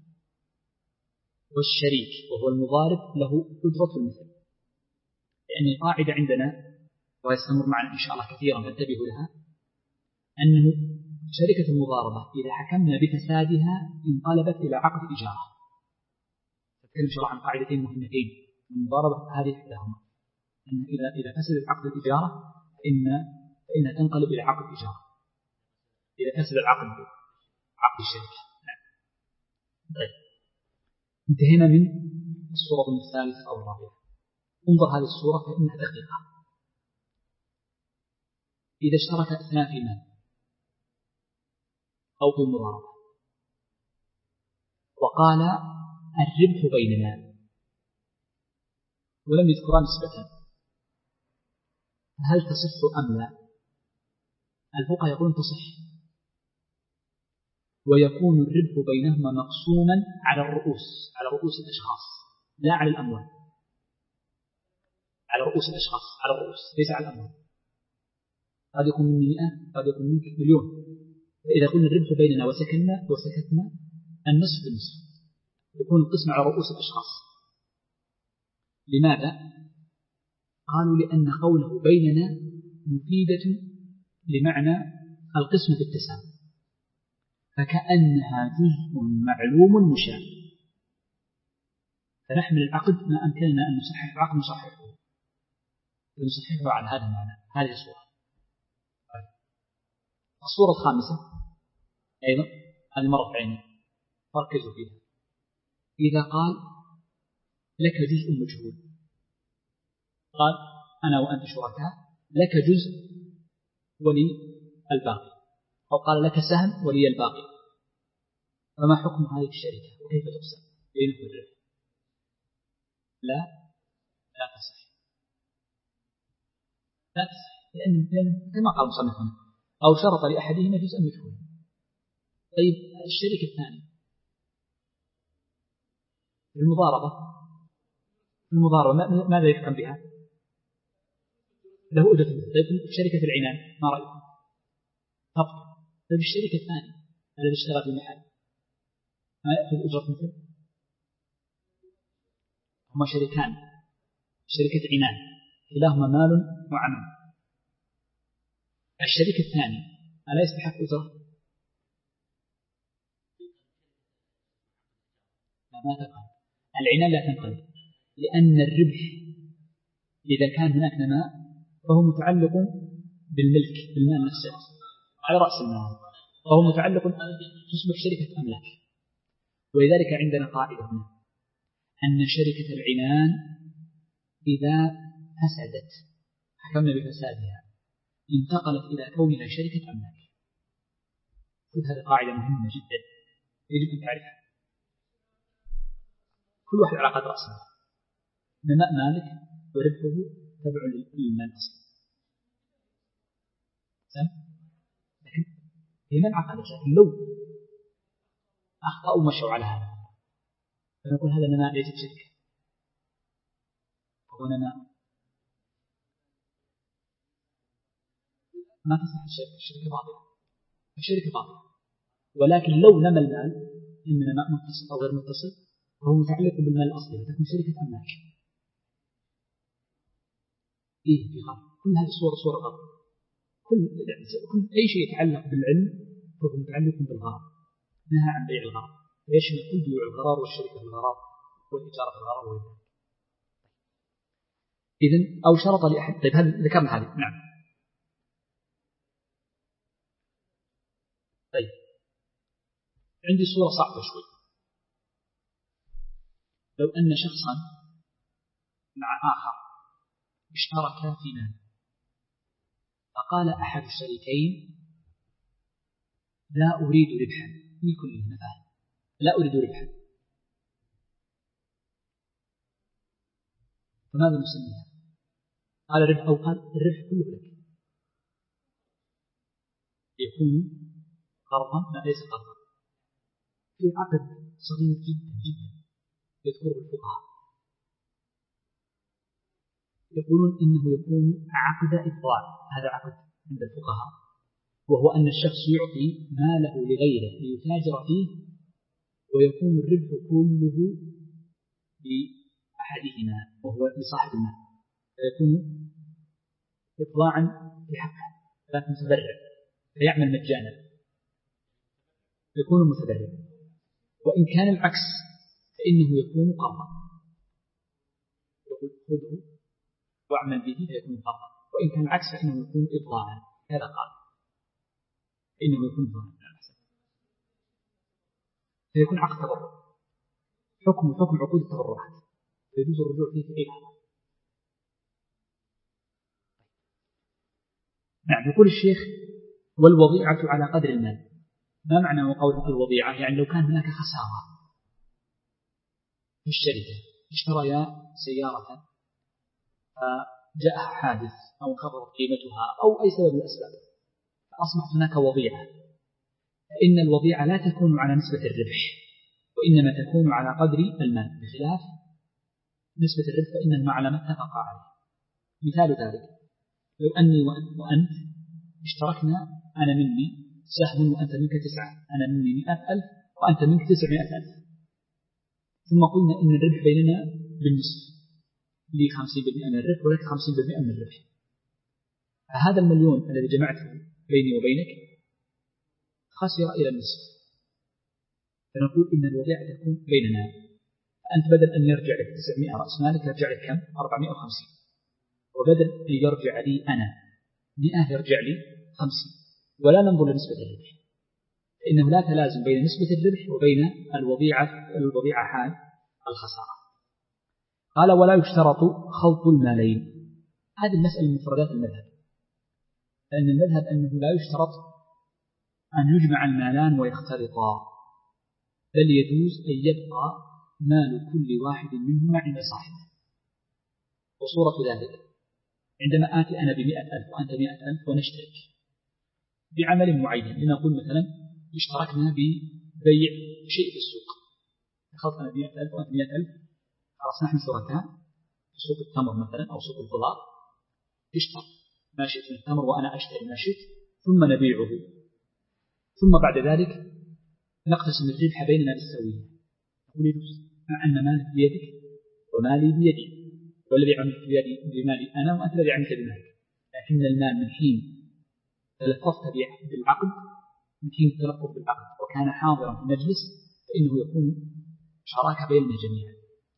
والشريك وهو المضارب له أجرة المثل، لأن القاعدة عندنا ويستمر معنا إن شاء الله كثيرا فانتبهوا لها، أنه شركة المضاربة إذا حكمنا بفسادها انقلبت إلى عقد إجارة. نتكلم شرعا عن قاعدتين مهمتين المضاربة هذه إحداهما، أن إذا إذا فسد عقد الإجارة فإن فإنها تنقلب إلى عقد إجارة إذا فسد العقد عقد الشركة. نعم. طيب. انتهينا من الصورة الثالثة أو الرابعة. انظر هذه الصورة فإنها دقيقة. إذا اشترك اثنان في مال أو في المضاربة وقال الربح بيننا ولم يذكر نسبة، هل تصح أم لا؟ الفقهاء يقولون تصح، ويكون الربح بينهما مقسوما على الرؤوس، على رؤوس الأشخاص لا على الأموال، على رؤوس الأشخاص، على الرؤوس ليس على الأموال. قد يكون مني مئة قد يكون منك مليون، فإذا قلنا الربح بيننا وسكننا وسكتنا النصف بالنصف، يكون القسم على رؤوس الأشخاص. لماذا؟ قالوا لأن قوله بيننا مفيدة لمعنى القسم في التساوي، فكأنها جزء معلوم مشاع، فنحمل العقد ما أمكننا أن نصحح العقد نصححه ونصححه على هذا المعنى. هذه الصورة. الصورة الخامسة أيضا هذه مرة عيني فركزوا فيها. إذا قال لك جزء مجهول، قال أنا وأنت شركاء لك جزء ولي الباقي، أو قال لك سهم ولي الباقي، فما حكم هذه الشركة وكيف تقسم بينه الربح؟ لا لا تصح، لا تصح، لأن كما قال مصنف أو شرط لأحدهما جزءا مجهولا. طيب الشركة الثانية المضاربة، المضاربة ماذا يحكم بها؟ له أجرة مثل. طيب في شركة العنان ما رأيكم؟ طبعا. طيب الشركة الثانية الذي اشترى في المحل ما يأخذ أجرة مثل؟ هما شركان، شركة عنان كلاهما مال وعمل. الشركة الثانية ألا يستحق أجرة؟ لا ما تقال. العنان لا تنقلب، لأن الربح إذا كان هناك نماء فهو متعلق بالملك، بالمال نفسه على رأس المال، فهو متعلق تصبح شركة أملاك. ولذلك عندنا قاعدة هنا أن شركة العنان إذا فسدت حكمنا بفسادها انتقلت إلى كونها شركة أملاك. هذه قاعدة مهمة جدا يجب أن تعرفها. كل واحد على قدر أصله، نماء مالك وربحه تبع للمال أصلا، لكن هي من عقد. لكن لو أخطأوا ومشوا على هذا فنقول هذا نماء ليس شركة، هو نماء. ما تصح الشركة، الشركة باطلة، الشركة باطلة. ولكن لو نمى المال إما نماء متصل أو غير متصل وهو متعلق بالمال الأصلي فتكون شركة أملاك. إيه في غرض، كل هذه الصور صور غرض، كل كل أي شيء يتعلق بالعلم فهو متعلق بالغرض، نهى عن بيع الغرض، ويشمل كل بيوع الغرار والشركة بالغرار والإجارة بالغرار وغيرها. إذن أو شرط لأحد. طيب هذا ذكرنا هذه. نعم. طيب عندي صورة صعبة شوي. لو أن شخصا مع آخر اشتركا في مال، فقال أحد الشريكين لا أريد ربحا لكل نفع، لا أريد ربحا، فماذا نسميها؟ قال الربح أو قال الربح كله لك، يكون قرضا؟ لا ليس قرضا، في عقد صغير جدا جدا يذكره الفقهاء، يقولون إنه يكون عقد إفضاع. هذا عقد عند الفقهاء، وهو أن الشخص يعطي ماله لغيره ليتاجر فيه، ويكون الربح كله لأحدهما وهو لصاحب المال، فيكون إفضاعا في حقه، لكن متبرع فيعمل مجانا، يكون متبرع. وإن كان العكس فإنه يكون قرضا، يقول خذه واعمل به فيكون قرضا. وإن كان العكس فإنه يكون إفضاعا، هذا قال إنه يكون إفضاعا، فيكون عقد تبرع، حكم حكم عقود التبرعات، فيجوز الرجوع فيه في أي حال. نعم. يقول الشيخ والوضيعة على قدر المال. ما معنى قول الوضيعة؟ يعني لو كان هناك خسارة في الشركة، اشتريا سيارة فجاء حادث أو انخفضت قيمتها أو أي سبب من الأسباب، فأصبحت هناك وضيعة، فإن الوضيعة لا تكون على نسبة الربح، وإنما تكون على قدر المال، بخلاف نسبة الربح فإنه على ما اتفق عليه. مثال ذلك لو أني وأنت اشتركنا، أنا مني سهم وأنت منك تسعة، أنا مني مئة ألف وأنت منك تسعمائة ألف، ثم قلنا إن الربح بيننا بالنصف، لي خمسين بالمئة من الربح ولك خمسين بالمئة من الربح، فهذا المليون الذي جمعته بيني وبينك خسر إلى النصف، فنقول إن الوضيعة تكون بيننا، فأنت بدل أن يرجع لك تسعمائة رأس مالك يرجع لك كم؟ أربعمائة وخمسين، وبدل أن يرجع لي أنا مئة يرجع لي خمسين، ولا ننظر لنسبة الربح، فإنه لا تلازم بين نسبة الربح وبين الوضيعة الوضيعة حال الخسارة. قال ولا يشترط خلط المالين. هذه المسألة من مفردات المذهب، لأن المذهب أنه لا يشترط أن يجمع المالان ويختلطا، بل يجوز أن يبقى مال كل واحد منهما عند صاحبه. وصورة ذلك عندما آتي أنا بمئة ألف وأنت مئة ألف ونشترك بعمل معين، لنقول مثلا اشتركنا ببيع شيء في السوق، أخذت أنا مئة ألف وأنت مئة ألف، خلاص نحن شركاء في سوق التمر مثلا أو سوق الخضار، اشتري ما شئت من التمر وأنا أشتري ما شئت، ثم نبيعه، ثم بعد ذلك نقتسم الربح بيننا بالسوية، نقول يجوز مع أن مالك بيدك ومالي بيدي، والذي عملت بيدي بمالي أنا وأنت الذي عملت بمالك، لكن المال من حين تلفظت بالعقد، من حين التلفظ بالعقد وكان حاضرا في المجلس، فإنه يكون شراكة بيننا جميعا.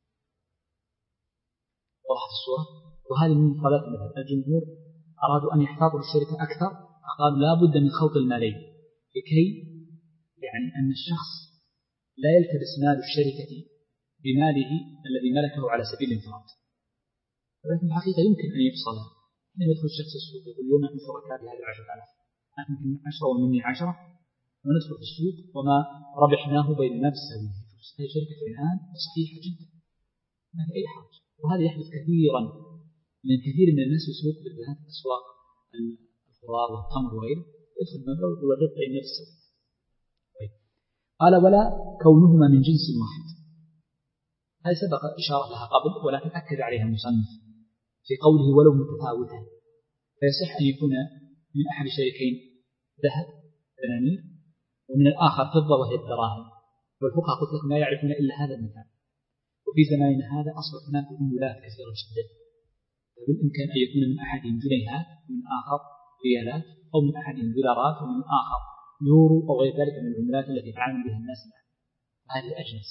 وضحت الصورة؟ وهذه من مفردات المذهب. الجمهور أرادوا أن يحتاطوا بالشركة أكثر، فقالوا لا بد من خلط المالين، لكي يعني أن الشخص لا يلتبس مال الشركة بماله الذي ملكه على سبيل الانفراد. ولكن الحقيقة يمكن أن يفصل، حينما يدخل الشخص السوق يقول اليوم نحن شركاء بهذه العشرة آلاف، نحن يمكن عشرة ومني عشرة، وندخل في السوق وما ربحناه بيننا بالسوية. هذه شركة الآن صحيحة جدا، ما في أي حرج. وهذا يحدث كثيرا من كثير من الناس في سوق بالذات أسواق الخضار والتمر وغيره، يدخل مبلغ والربح بين نفسه. قال ولا كونهما من جنس واحد. هذه سبق إشارة لها قبل، ولكن أكد عليها المصنف في قوله ولو متفاوتا، فيصح أن يكون من أحد الشريكين ذهب دنانير ومن الآخر فضة وهي الدراهم، والفقهاء قلت لكم لا يعرفون إلا هذا المثال. وفي زماننا هذا أصبح هناك عمولات كثيرة جدا، فبالإمكان أن يكون من أحدهم جنيهات ومن آخر ريالات، أو من أحدهم دولارات ومن آخر يورو أو غير ذلك من العملات التي يتعامل بها الناس الآن. هذه أجنس.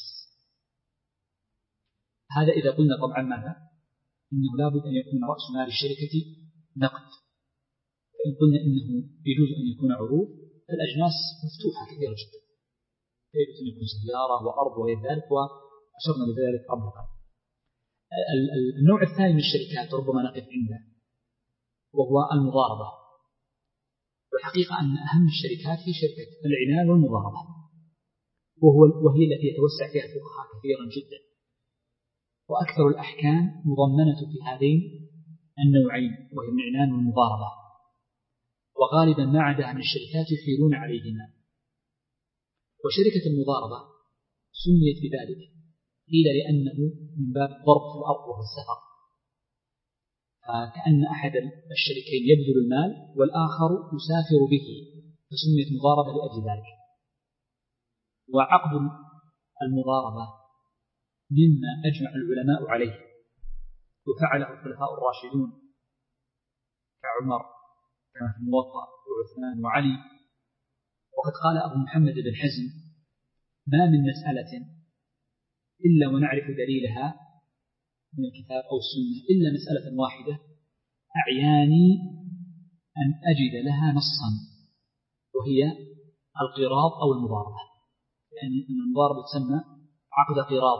هذا إذا قلنا طبعا ماذا؟ إنه لابد أن يكون رأس مال الشركة نقد. فإن قلنا إنه يجوز أن يكون عروض، فالأجناس مفتوحة كثيرة جدا، يجوز أن يكون سيارة وأرض وغير ذلك، وأشرنا بذلك قبل قليل. النوع الثاني من الشركات ربما نقف عنده وهو المضاربة. والحقيقة أن أهم الشركات هي شركة العنان والمضاربة، وهو وهي التي يتوسع فيها الفقهاء كثيرا جدا، وأكثر الأحكام مضمنة في هذين النوعين وهي العنان والمضاربة، وغالبا ما عدا من الشركات يخيرون عليهما. وشركة المضاربة سميت بذلك قيل لأنه من باب ضرب في الأرض وهو السفر، فكأن أحد الشريكين يبذل المال والآخر يسافر به، فسميت مضاربة لأجل ذلك. وعقد المضاربة مما أجمع العلماء عليه، وفعله الخلفاء الراشدون كعمر كما في الموطأ وعثمان وعلي. وقد قال أبو محمد بن حزم: ما من مسألة إلا ونعرف دليلها من الكتاب أو السنة إلا مسألة واحدة أعياني أن أجد لها نصا، وهي القراض أو المضاربة. يعني أن المضاربة تسمى عقد قراض.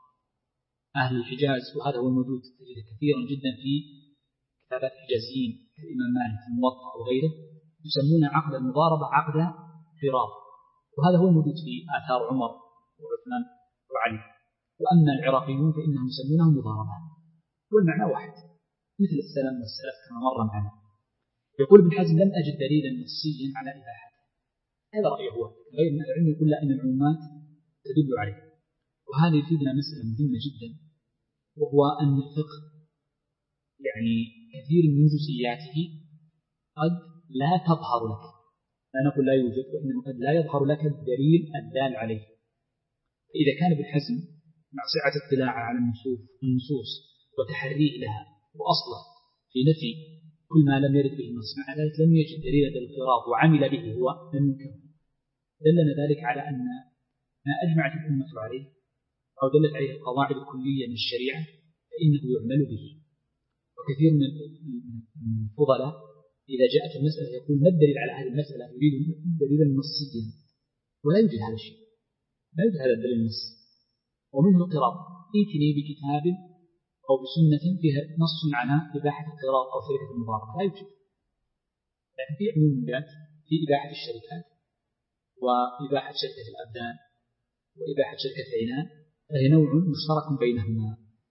أهل الحجاز، وهذا هو الموجود كثيرا جدا في كتابات الحجازيين كالإمام مالك في الموطأ وغيره، يسمون عقد المضاربة عقد قراض، وهذا هو الموجود في آثار عمر وعثمان وعلي. وأما العراقيون فإنهم يسمونه مضاربة، والمعنى واحد مثل السلم والسلف كما مر معنا. يقول ابن حزم: لم أجد دليلا نصيا على إباحته. هذا رأيه هو، غير أن العلم يقول لا، إن العمومات تدل عليه. وهذا يفيدنا مسألة مهمة جدا، وهو أن الفقه يعني كثير من جزئياته قد لا تظهر لك، لا نقول لا يوجد، وإنما قد لا يظهر لك الدليل الدال عليه. إذا كان ابن حزم مع سعة اطلاعه على النصوص النصوص وتحريه لها وأصله في نفي كل ما لم يرد به النص، مع ذلك لم يجد دليلا للقراض وعمل به هو لم ينكره، دلنا ذلك على أن ما أجمعت الأمة عليه أو دلت عليه القواعد الكلية من الشريعة فإنه يعمل به. وكثير من الفضلاء إذا جاءت المسألة يقول: ما الدليل على هذه المسألة؟ يريد دليلا نصيا، ولا يوجد هذا الشيء، لا يوجد هذا الدليل النصي. ومنه القراض: ائتني بكتاب أو بسنة فيها نص على إباحة القراض أو شركة المضاربة، لا يوجد. لكن في عموميات في إباحة الشركات وإباحة شركة الأبدان وإباحة شركة العنان، فهي نوع مشترك بينهما.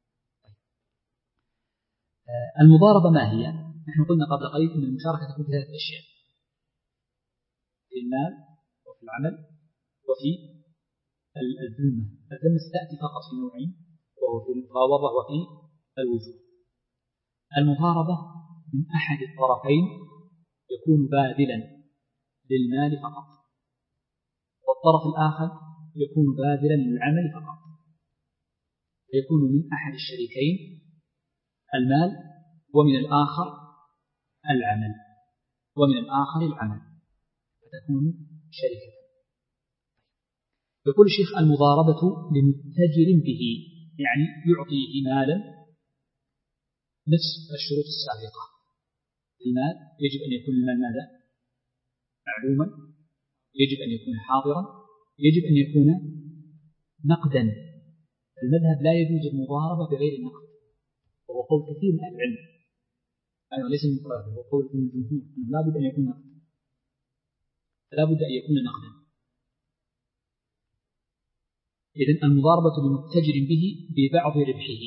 المضاربة ما هي؟ نحن قلنا قبل قليل أن المشاركة تكون في ثلاث أشياء: في المال وفي العمل وفي الذمة. الذمة ستأتي فقط في نوعين، وهو في المفاوضة وفي الوجوب. المضاربة من أحد الطرفين يكون باذلا للمال فقط، والطرف الآخر يكون باذلا للعمل فقط، فيكون من أحد الشريكين المال ومن الآخر العمل ومن الآخر العمل، فتكون شركة. يقول الشيخ: المضاربة لمتجر به، يعني يعطيه مالا نفس الشروط السابقة. المال يجب أن يكون المال ماذا؟ معلوما، يجب أن يكون حاضرا، يجب أن يكون نقدا. المذهب لا يجوز المضاربة بغير النقد، وهو قول كثير من أهل العلم، أيضا ليس من قراءته، هو قول من الجمهور أنه لا بد أن يكون نقدا، فلا بد أن يكون نقدا. إذن المضاربة لمتجر به ببعض ربحه،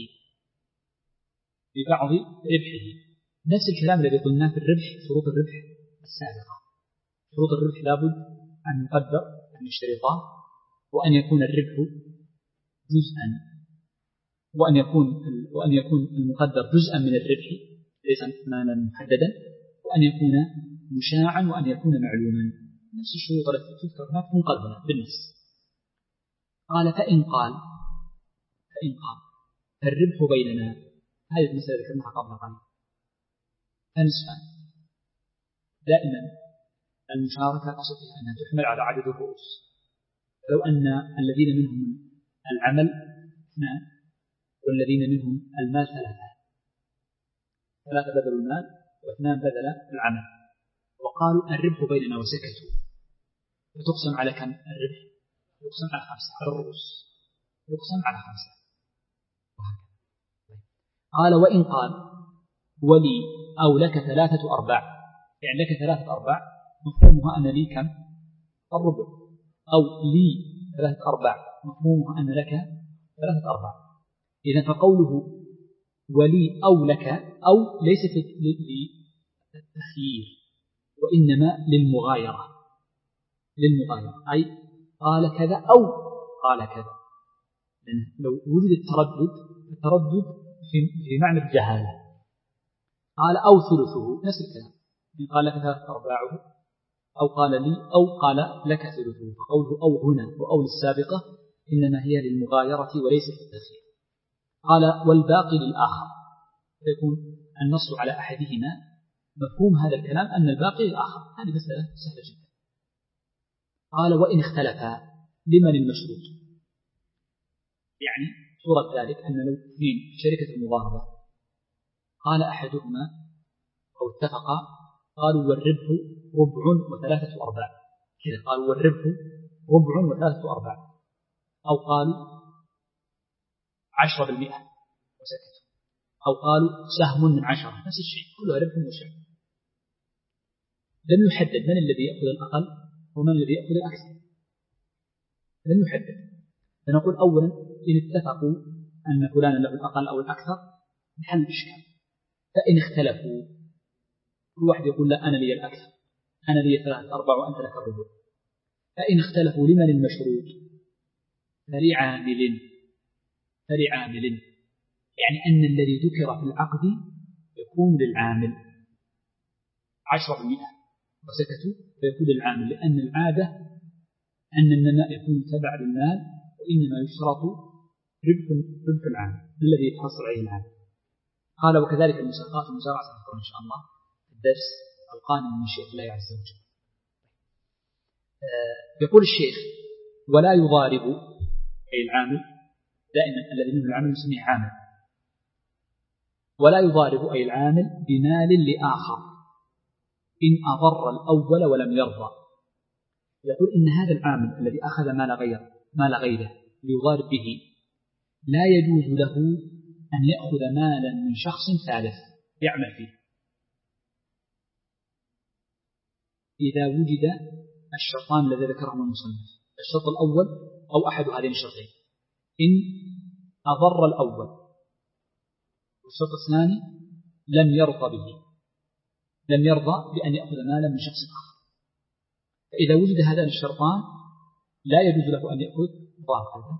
ببعض ربحه. نفس الكلام الذي قلناه في الربح، شروط الربح السابقة. شروط الربح لابد أن يقدر، أن يشترطاه، وأن يكون الربح جزءا، وأن يكون وأن يكون المقدر جزءا من الربح ليس مالا محددا، وأن يكون مشاعا وأن يكون معلوما، نفس الشروط التي تذكر هناك تنقل هنا بالنص. قال فإن قال فإن قال الربح بيننا، هذه المسألة ذكرناها قبل قليل، فنسأل دائما المشاركة أصل فيها أنها تحمل على عدد الرؤوس. لو أن الذين منهم العمل اثنان والذين منهم المال ثلاثة، ثلاثة بذلوا المال واثنان بذل العمل، وقالوا الربح بيننا وسكتوا، فتقسم على كم الربح؟ يقسم على خمسة، على الرؤوس يقسم على خمسة. قال وإن قال ولي أو لك ثلاثة أرباع، يعني لك ثلاثة أرباع، مفهومها أن لي كم؟ الربع، أو لي ثلاثة أرباع، مفهومها أن لك ثلاثة أرباع. إذن فقوله ولي أو لك أو ليست للتخيير وإنما للمغايرة، للمغايرة أي قال كذا أو قال كذا. لو وجد التردد، التردد في معنى الجهالة. قال أو ثلثه نفس الكلام، إن قال لك ثلاثة أرباعه أو قال لي أو قال لك ثلثه، فقوله أو هنا وأو السابقة إنما هي للمغايرة وليست للتخيير. قال والباقي للآخر، فيكون النص على أحدهما، مفهوم هذا الكلام أن الباقي للآخر، هذه مسألة سهلة جدا. قال وإن اختلفا لمن المشروط، يعني صورة ذلك أن لو اثنين في شركة المضاربة قال أحدهما أو اتفقا قالوا والربح ربع وثلاثة أرباع كذا، قالوا والربح ربع وثلاثة أرباع، أو قالوا عشرة بالمئة وسكتوا، أو قالوا سهم من عشرة، نفس الشيء كلها ربح وشهم. لم يحدد من الذي يأخذ الأقل ومن الذي يأخذ الأكثر، لم يحدد. فنقول أولا إن اتفقوا أن فلان له الأقل أو الأكثر محل الإشكال. فإن اختلفوا كل واحد يقول لا أنا لي الأكثر، أنا لي ثلاثة أربع وأنت لك الربع. فإن اختلفوا لمن المشروط؟ فلعامل، فلعامل يعني أن الذي ذكر في العقد يكون للعامل عشرة بالمئة وسكتوا فيكون للعامل، لأن العادة أن النماء يكون تبع للمال، وإنما يشترط ربح ربح العامل الذي يتحصل عليه العامل. قال وكذلك المساقات والمزارعة سنذكر إن شاء الله الدرس القادم من مشيئة الله عز وجل. يقول الشيخ ولا يضارب أي العامل، دائما الذي منه العامل نسميه عامل، ولا يضارب أي العامل بمال لآخر إن أضر الأول ولم يرضى. يقول إن هذا العامل الذي أخذ مال غير مال غيره ليضارب به لا يجوز له أن يأخذ مالا من شخص ثالث يعمل فيه إذا وجد الشرطان الذي ذكرهما المصنف. الشرط الأول أو أحد هذين الشرطين إن أضر الأول، والشرط الثاني لم يرضى به، لم يرضى بأن يأخذ مالا من شخص آخر. فإذا وجد هذان الشرطان لا يجوز له أن يأخذ مضاربة،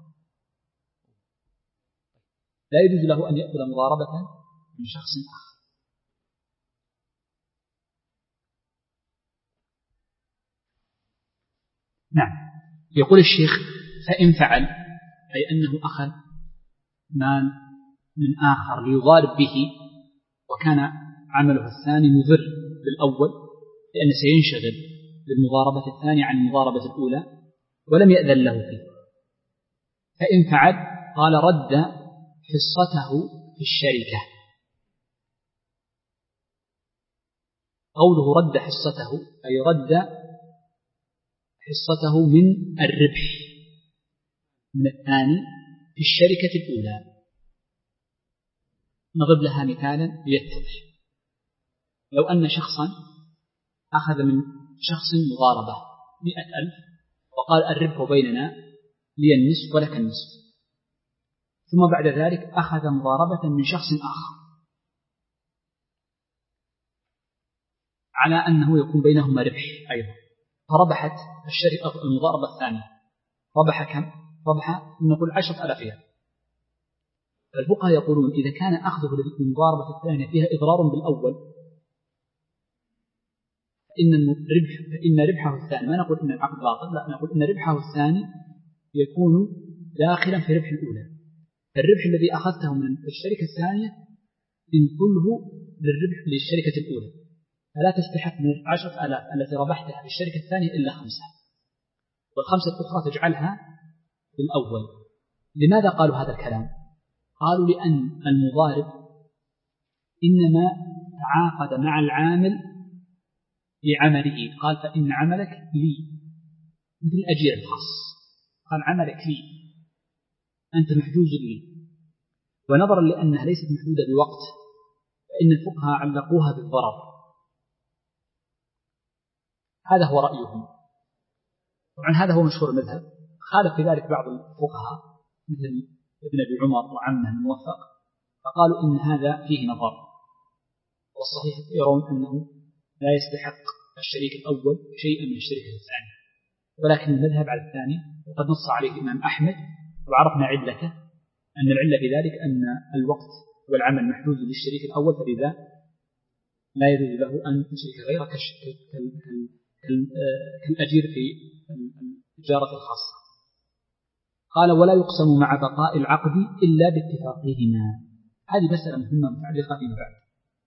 لا يجوز له أن يأخذ مضاربة من شخص آخر. نعم. يقول الشيخ فإن فعل أي أنه أخذ مال من آخر ليضارب به وكان عمله الثاني مضر بالأول، لأنه سينشغل بالمضاربة الثانية عن المضاربة الأولى ولم يأذن له فيه. فإن فعل قال رد حصته في الشركة. قوله رد حصته أي رد حصته من الربح من الثاني في الشركة الأولى. نضرب لها مثالا ليتضح. لو أن شخصا أخذ من شخص مضاربة مئة ألف وقال الربح بيننا لي النصف ولك النصف، ثم بعد ذلك أخذ مضاربة من شخص آخر على أنه يكون بينهما ربح أيضا، فربحت الشركة المضاربة الثانية ربح كم؟ ربح نقول عشرة ألاف ريال. الفقهاء يقولون إذا كان أخذه للمضاربة الثانية فيها إضرار بالأول فإن الربح فإن ربحه الثاني، ما نقول إن العقد باطل، لا، نقول إن ربحه الثاني يكون داخلا في ربح الأولى. الربح الذي أخذته من الشركة الثانية انقله للربح للشركة الأولى، فلا تستحق من عشرة آلاف التي ربحتها في الشركة الثانية إلا خمسة، والخمسة الأخرى تجعلها للأول. لماذا قالوا هذا الكلام؟ قالوا لأن المضارب إنما تعاقد مع العامل بعمله، قال فإن عملك لي، مثل الأجير الخاص، قال عملك لي، أنت محجوز لي. ونظرا لأنها ليست محدودة بوقت فإن الفقهاء علقوها بالضرر. هذا هو رأيهم. طبعا هذا هو مشهور المذهب. خالف في ذلك بعض الفقهاء مثل ابن أبي عمر وعمه الموفق، فقالوا إن هذا فيه نظر، والصحيح يرون أنه لا يستحق الشريك الأول شيئا من الشريك الثاني، ولكن المذهب على الثاني، وقد نص عليه الإمام أحمد وعرفنا علته، أن العلة في ذلك أن الوقت والعمل محجوز للشريك الأول، فلذا لا يجوز له أن يشرك غيره كالأجير في التجارة الخاصة. قال ولا يقسم مع بقاء العقد إلا باتفاقهما. هذه مسألة مهمة متعلقة فيما بعد.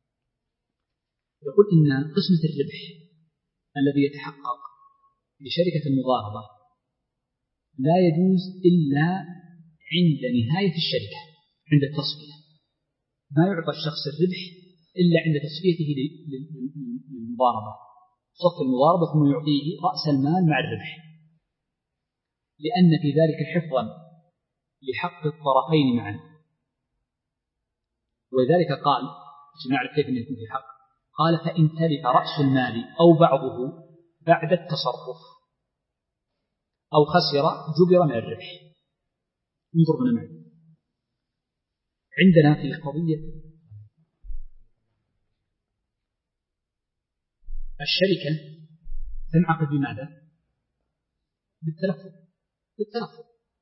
يقول إن قسمة الربح الذي يتحقق بشركة المضاربة لا يجوز إلا عند نهاية الشركة، عند التصفية. ما يعطى الشخص الربح إلا عند تصفيته للمضاربة، صف المضاربة ثم يعطيه رأس المال مع الربح، لأن في ذلك حفظا لحق الطرفين معا. ولذلك قال عشان نعرف كيف يكون في حق، قال فإن تلف رأس المال أو بعضه بعد التصرف أو خسر جبر من الربح. انظر هنا معي، عندنا في قضية الشركة تنعقد بماذا؟ بالتلفظ. بالتلفظ.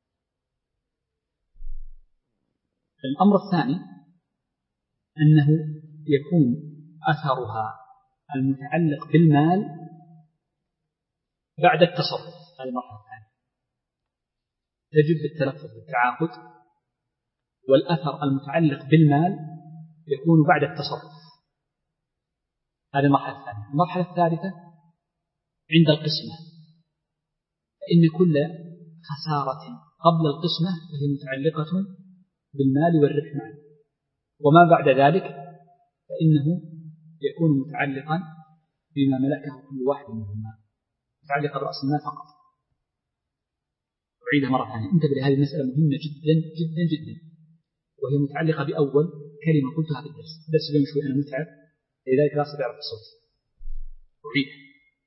الأمر الثاني أنه يكون أثرها المتعلق بالمال بعد التصرف. هذه المرحلة الثانية، تجب بالتلفظ بالتعاقد، والأثر المتعلق بالمال يكون بعد التصرف. هذه المرحلة الثانية. المرحلة الثالثة عند القسمة، فإن كل خسارة قبل القسمة فهي متعلقة بالمال والربح معا، وما بعد ذلك فإنه يكون متعلقا بما ملكه كل واحد منهما، متعلقا برأس المال فقط. أعيدها مرة ثانية، انتبه لهذه المسألة مهمة جدا جدا جدا، وهي متعلقة بأول كلمة قلتها في الدرس. الدرس اليوم شوي أنا متعب، لذلك لا أستطيع أعرف الصوت. أعيدها.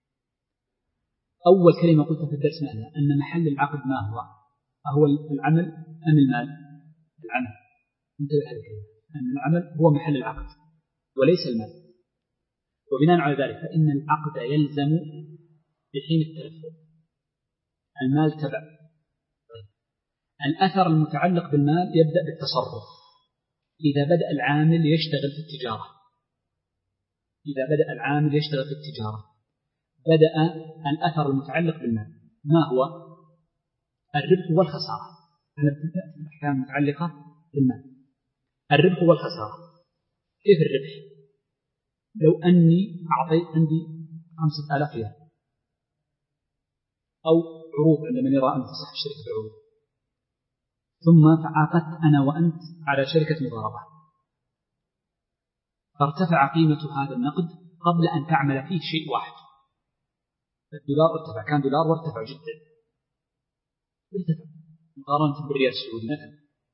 أول كلمة قلتها في الدرس ماذا؟ أن محل العقد ما هو؟ أهو العمل أم المال؟ العمل. انتبه هذه الكلمة، أن العمل هو محل العقد وليس المال. وبناء على ذلك فإن العقد يلزم بحين التلفظ، المال تبع. الأثر المتعلق بالمال يبدأ بالتصرف. إذا بدأ العامل يشتغل في التجارة، إذا بدأ العامل يشتغل في التجارة بدأ الأثر المتعلق بالمال. ما هو؟ الربح والخسارة. أنا بدأت الأحكام المتعلقة بالمال. الربح والخسارة. كيف الربح؟ لو أني أعطيت عندي خمسة آلاف ريال أو عروض عند من يرى أن تصح الشركة بالعروض، ثم تعاقدت أنا وأنت على شركة مضاربة، فارتفع قيمة هذا النقد قبل أن تعمل فيه شيء واحد. الدولار ارتفع، كان دولار وارتفع جدا، ارتفع مقارنة بالريال السعودي مثلا.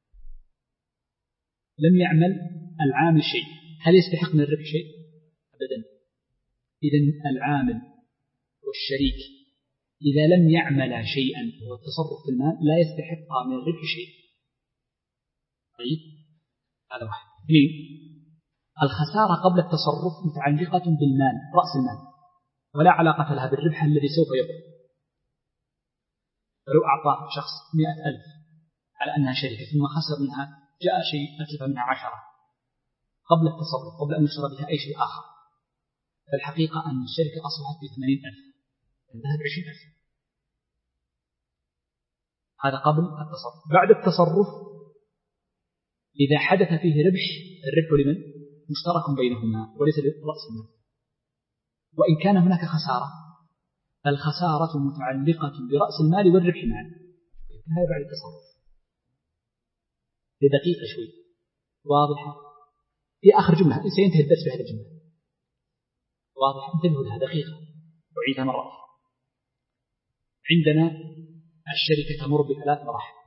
لم يعمل العامل شيء، هل يستحق من الربح شيء؟ أبدا. إذن العامل والشريك إذا لم يعمل شيئا وهو التصرف في المال لا يستحق من الربح شيء. طيب، هذا واحد. اثنين، الخسارة قبل التصرف متعلقة بالمال، رأس المال، ولا علاقة لها بالربح الذي سوف يبقى. فلو أعطى شخص مئة ألف على أنها شركة ثم خسر منها، جاء شيء أتلف منها عشرة قبل التصرف، قبل أن يشترى بها أي شيء آخر، فالحقيقة أن الشركة أصبحت بثمانين ألف، انتهت بعشرين ألف. هذا قبل التصرف. بعد التصرف إذا حدث فيه ربح، الربح لمن؟ مشترك بينهما وليس لرأس المال. وإن كان هناك خسارة فالخسارة متعلقة برأس المال والربح معا. هذا بعد التصرف. لدقيقة شوي واضحة في آخر جملة، سينتهي الدرس بهذه الجملة. واضح؟ انتبهوا لها دقيقة، أعيدها مرة أخرى. عندنا الشركة تمر بثلاث مراحل.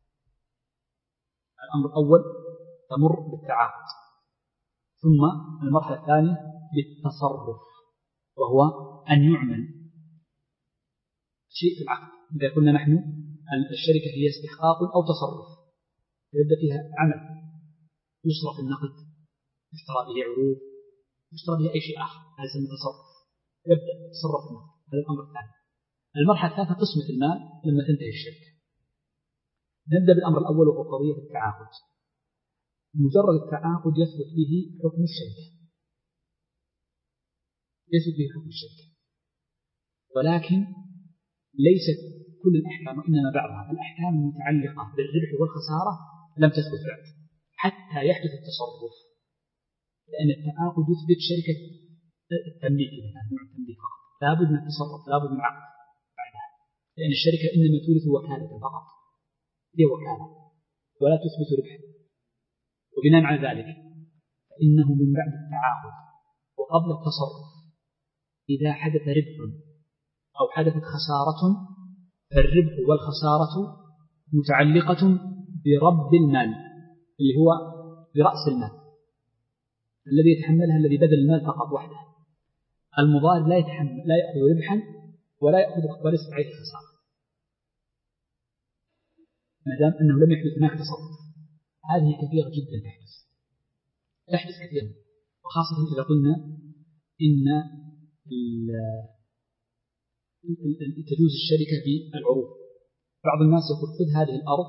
الأمر الأول تمر بالتعاقد، ثم المرحلة الثانية بالتصرف، وهو أن يعمل شيء في العقد. إذا قلنا نحن الشركة هي استحقاق أو تصرف، يبدأ فيها عمل، يصرف النقد، يشترى به عروض، يشترى به أي شيء آخر، هذا يسمى تصرف. يبدأ يتصرف النقد، هذا الأمر الثاني. المرحلة الثالثة قسمة المال لما تنتهي الشركة. نبدأ بالأمر الأول وهو قضية التعاقد. مجرد التعاقد يثبت به حكم الشركة، يثبت به حكم الشركة، ولكن ليست كل الأحكام وإنما بعضها. الأحكام المتعلقة بالربح والخسارة لم تثبت بعد حتى يحدث التصرف، لأن التعاقد يثبت شركة التمليك، نوع التمليك فقط، لابد من التصرف، لابد من العقد بعدها، لأن الشركة إنما تورث وكالة فقط، هي وكالة ولا تثبت ربحا. وبناء على ذلك فإنه من بعد التعاقد وقبل التصرف إذا حدث ربح أو حدثت خسارة، فالربح والخسارة متعلقة برب المال اللي هو برأس المال الذي يتحملها الذي بذل المال فقط وحده. المضارب لا يتحمل، لا يأخذ ربحا ولا يأخذ وليس عليه خسارة ما دام أنه لم يحدث هناك تصرف. هذه كثيرة جدا تحدث تحدث كثيرا، وخاصة إذا قلنا إن تجوز الشركة بالعروض. بعض الناس يقول خذ هذه الأرض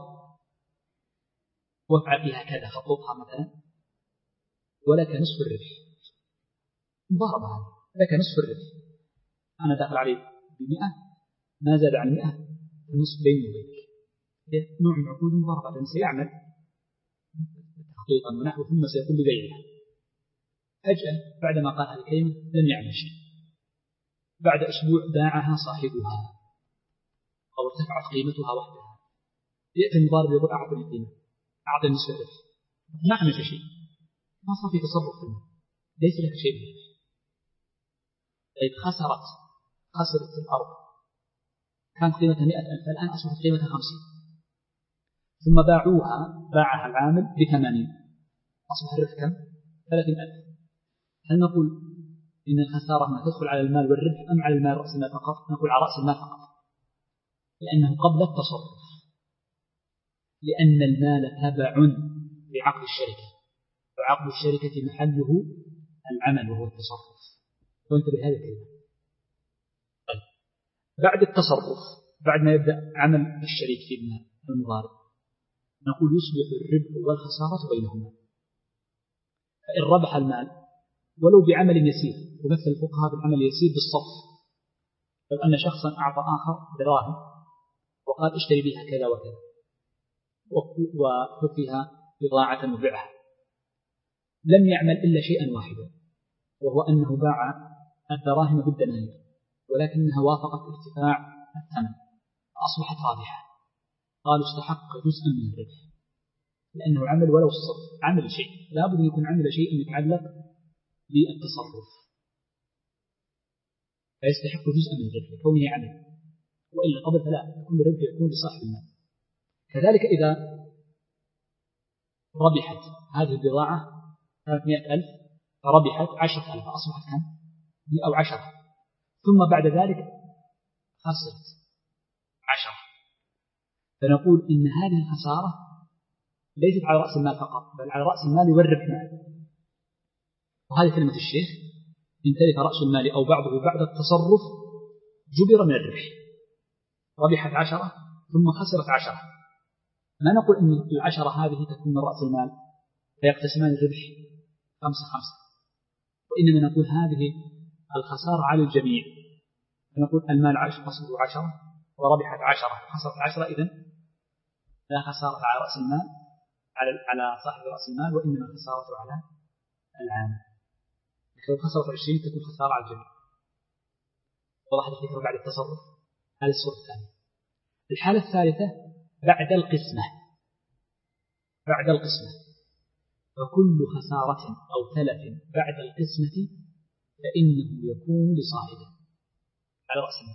وافعل فيها كذا، خططها مثلا ولك نصف الربح. مضاربة هذه، لك نصف الربح، أنا داخل عليه بمئة، ما زاد عن مئة النصف بيني وبينك. نوع من عقود المضاربة، لأنه سيعمل تخطيطا ونحو ثم سيقوم ببيعها. فجأة بعدما قال هذه الكلمة لم يعمل شيء، بعد أسبوع باعها صاحبها أو ارتفعت قيمتها وحدها، يأتي المضارب يقول أعطني قيمة، أعطني نصف الربح، ما عملت شيء، ما صار في تصرف في المال، ليس لك شيء منه. طيب خسرت خسرت الأرض، كانت قيمتها مئة ألف، الآن أصبحت قيمتها خمسين، ثم باعوها باعها العامل بثمانين، أصبح الربح كم؟ ثلاثين ألف. هل نقول إن الخسارة ما تدخل على المال والربح أم على المال رأس المال فقط؟ نقول على رأس المال فقط، لأنه قبل التصرف، لأن المال تبع لعقد الشركة، وعقد الشركة محله العمل وهو التصرف. وانتبه هذه الكلمة. طيب بعد التصرف، بعد ما يبدأ عمل الشريك في المال المضارب، نقول يصبح الربح والخسارة بينهما. فإن ربح المال ولو بعمل يسير، ومثل الفقهاء بالعمل اليسير بالصف، لو أن شخصا أعطى آخر دراهم وقال اشتري بها كذا وكذا وخذ فيها بضاعة وبيعها، لم يعمل إلا شيئا واحدا، وهو أنه باع الدراهم بالدنانير، ولكنها وافقت ارتفاع الثمن فأصبحت رابحة، قالوا استحق جزءا من الربح، لأنه عمل ولو الصرف، عمل شيء، لا بد أن يكون عمل شيء يتعلق بالتصرف فيستحق جزءا من الربح كونه عمل، وإلا قبل فلا، كل ربح يكون لصاحب المال. كذلك إذا ربحت هذه البضاعة ثلاثمائة ألف فربحت عشرة ألف، أصبحت كم؟ مئة وعشرة، ثم بعد ذلك خسرت عشرة، فنقول إن هذه الخسارة ليست على رأس المال فقط، بل على رأس المال والربح معا. وهذه كلمة الشيخ إن تلف رأس المال أو بعضه بعد التصرف جبر من الربح، ربحت عشرة ثم خسرت عشرة، ما نقول إن العشرة هذه تكون من رأس المال فيقتسمان الربح خمسة خمسة، وإنما نقول هذه الخسارة على الجميع، نقول المال خسروا عشرة وربحت عشرة خسرت عشرة، إذن لا خسارة على رأس المال على على صاحب رأس المال، وإنما الخسارة على العامل. لو خسرت عشرين تكون خسارة على الجميع. وضحت الفكرة بعد التصرف. هذه الصورة الثانية. الحالة الثالثة بعد القسمة. بعد القسمة فكل خسارة أو تلف بعد القسمة فإنه يكون لصاحبه على رأس المال.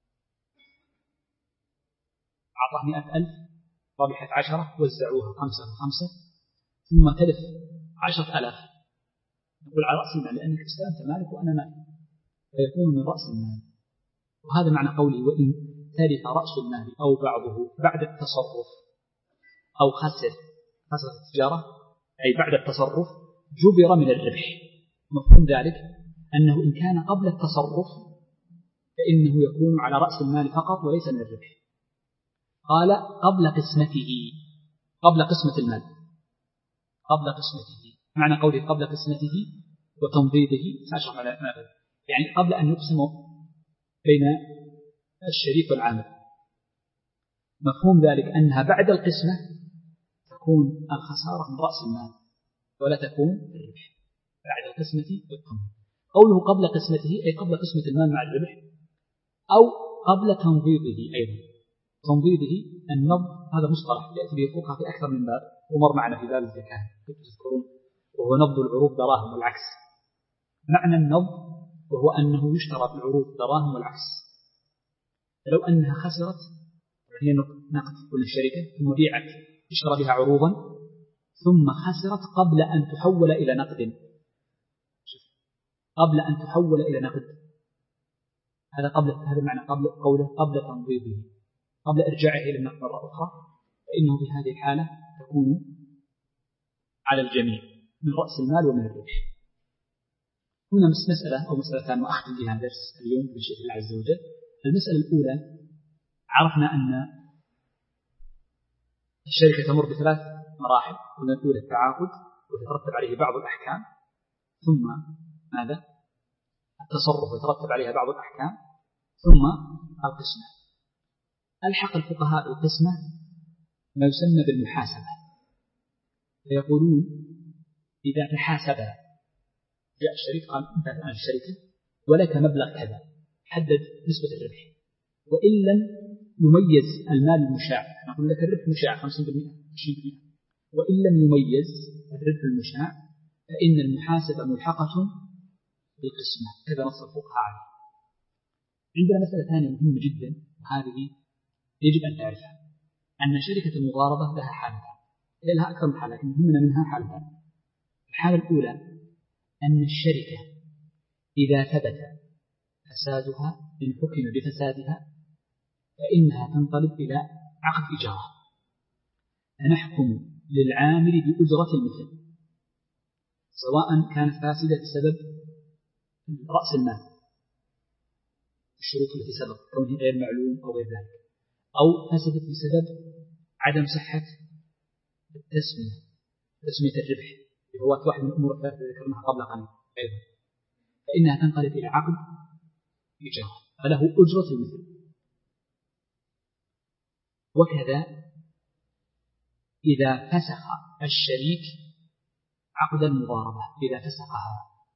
أعطاه مئة ألف ربحت عشرة وزعوها خمسة وخمسة ثم تلف عشرة ألاف، نقول على رأس المال لأنك استلمت مالك وأنا مالك، فيكون من رأس المال. وهذا معنى قولي وإن تلف رأس المال أو بعضه بعد التصرف أو خسر خسرت التجارة أي بعد التصرف جبر من الربح. مفهوم ذلك أنه إن كان قبل التصرف فإنه يكون على رأس المال فقط وليس من الربح. قال قبل قسمته، قبل قسمة المال، قبل قسمته. معنى قوله قبل قسمته وتنضيده سأشرح على ماذا، يعني قبل أن يقسم بين الشريك والعامل. مفهوم ذلك أنها بعد القسمة تكون الخسارة من رأس المال ولا تكون الربح بعد القسمة والتنضيد. قوله قبل قسمته أي قبل قسمة المال مع الربح، أو قبل تنضيده أيضا. تنضيده النض هذا مصطلح يأتي به الفقهاء في أكثر من باب ومر معنا في باب الزكاة تذكرون، وهو نض العروض دراهم والعكس. معنى النض وهو أنه يشترى في العروض دراهم والعكس. فلو أنها خسرت هي نقد كل الشركة ثم بيعت اشترى بها عروضا ثم خسرت قبل أن تحول إلى نقد، قبل أن تحول إلى نقد، هذا قبل هذا معنى قبل قوله قبل تنضيده، قبل إرجاعه إلى النقد مرة أخرى، فإنه في هذه الحالة تكون على الجميع من رأس المال ومن الربح. هنا مسألة أو مسألتان وأختم بها درس اليوم بشكل الله عز وجل. المسألة الأولى عرفنا أن الشركة تمر بثلاث مراحل، الأولى التعاقد ويترتب عليه بعض الأحكام، ثم ماذا؟ التصرف ويترتب عليها بعض الأحكام، ثم القسمة. ألحق الفقهاء القسمة ما يسمى بالمحاسبة، فيقولون إذا تحاسب جاء الشريك قال أنت الآن الشركة ولك مبلغ كذا، حدد نسبة الربح، وإن لم يميز المال المشاع، نقول لك الربح مشاع خمسين بالمئة عشرين بالمئة، وإن لم يميز الربح المشاع فإن المحاسبة ملحقة بالقسمة. هذا نص الفقهاء عليه. عندنا مسألة ثانية مهمة جدا وهذه يجب أن تعرفها، أن شركة المضاربة لها حالتان، لها أكثر من حالة لكن مهمنا منها حالتان. الحالة الأولى أن الشركة إذا ثبت فسادها إن حكم بفسادها فإنها تنقلب إلى عقد إجارة، فنحكم للعامل بأجرة المثل سواء كانت فاسدة بسبب رأس المال الشروط التي سبق كونه غير معلوم أو غير ذلك، أو فسدت بسبب عدم صحة التسمية تسمية الربح هو واحد من الأمور الثلاثة التي ذكرناها قبل قليل أيضا، فإنها تنقلب إلى عقد إجارة فله أجرة المثل. وكذا إذا فسخ الشريك عقد المضاربة إذا فسخها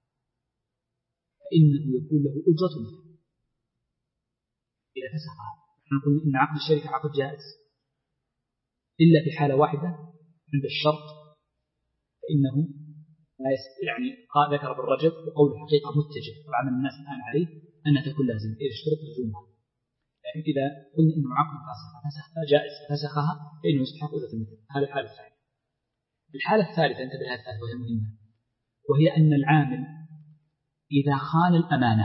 فإنه يكون له أجرة المثل إذا فسخها. نحن قلنا إن عقد الشركة عقد جائز إلا في حالة واحدة عند الشرط، فإنه لا يعني قال ذكر بالرجل وقول الحقيقة متجه وعمل الناس الآن عليه أن تكون لازمة إذا اشترط لزومها، لكن إذا قلنا إنه عقد فسخها جائز فسخها فإنه يستحق أجرة المثل. هذا الحالة الثانية. الحالة الثالثة انتبه لها الثالثة وهي مهمة، وهي أن العامل إذا خان الأمانة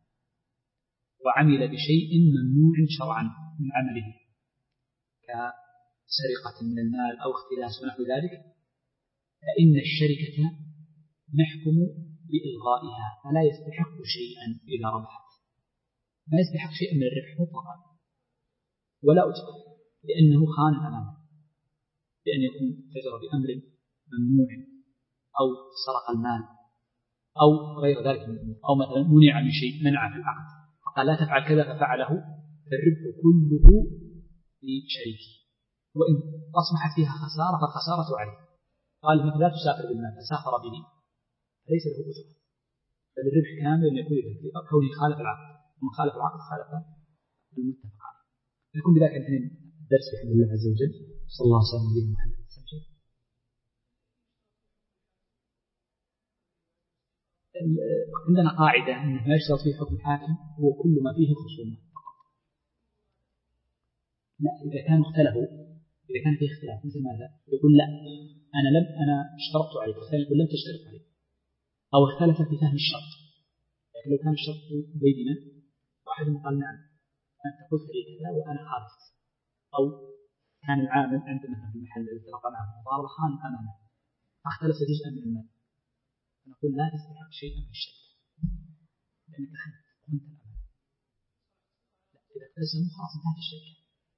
وعمل بشيء ممنوع شرعا من عمله كسرقة من المال أو اختلاس ونحو ذلك فإن الشركة نحكم بإلغائها، فلا يستحق شيئا إذا ربحت، ما يستحق شيئا من الربح مطلقا ولا أجر لأنه خان الأمانة، بأن يكون تجر بأمر ممنوع أو سرق المال أو غير ذلك من الأمور، أو مثلا منع من شيء منع في العقد فقال لا تفعل كذا ففعله، فالربح كله لشريكه، وإن أصبحت فيها خسارة فالخسارة عليه. قال مثلا لا تسافر بالمال فسافر به ليس له أجرة، بل الربح كامل أن يكون كونه خالف العقد، ومن خالف العقد خالف المتفق عليه. يكون بذلك انتهينا الدرس بحمد الله عز وجل. صلى الله عليه وسلم نبينا محمد. عندنا قاعدة أنه ما يشترط فيه حكم الحاكم هو كل ما فيه خصومة فقط. لا، إذا كانوا اختلفوا، إذا كان فيه اختلاف مثل ماذا؟ يقول لا أنا لم أنا اشترطت عليك، والثاني يقول لم تشترط عليك، أو اختلف في فهم الشرط. لكن لو كان الشرط بيننا واحد قال نعم أنت قلت لي كذا وأنا خالفت، أو كان العامل عندنا في المحل الذي اتفق معه مضاربة خان أمامه فاختلف جزءا من المال، نقول لا تستحق شيئا من الشرط لأنك خنت الأمانة. لا، إذا ابتسموا خلاص انتهت الشركة.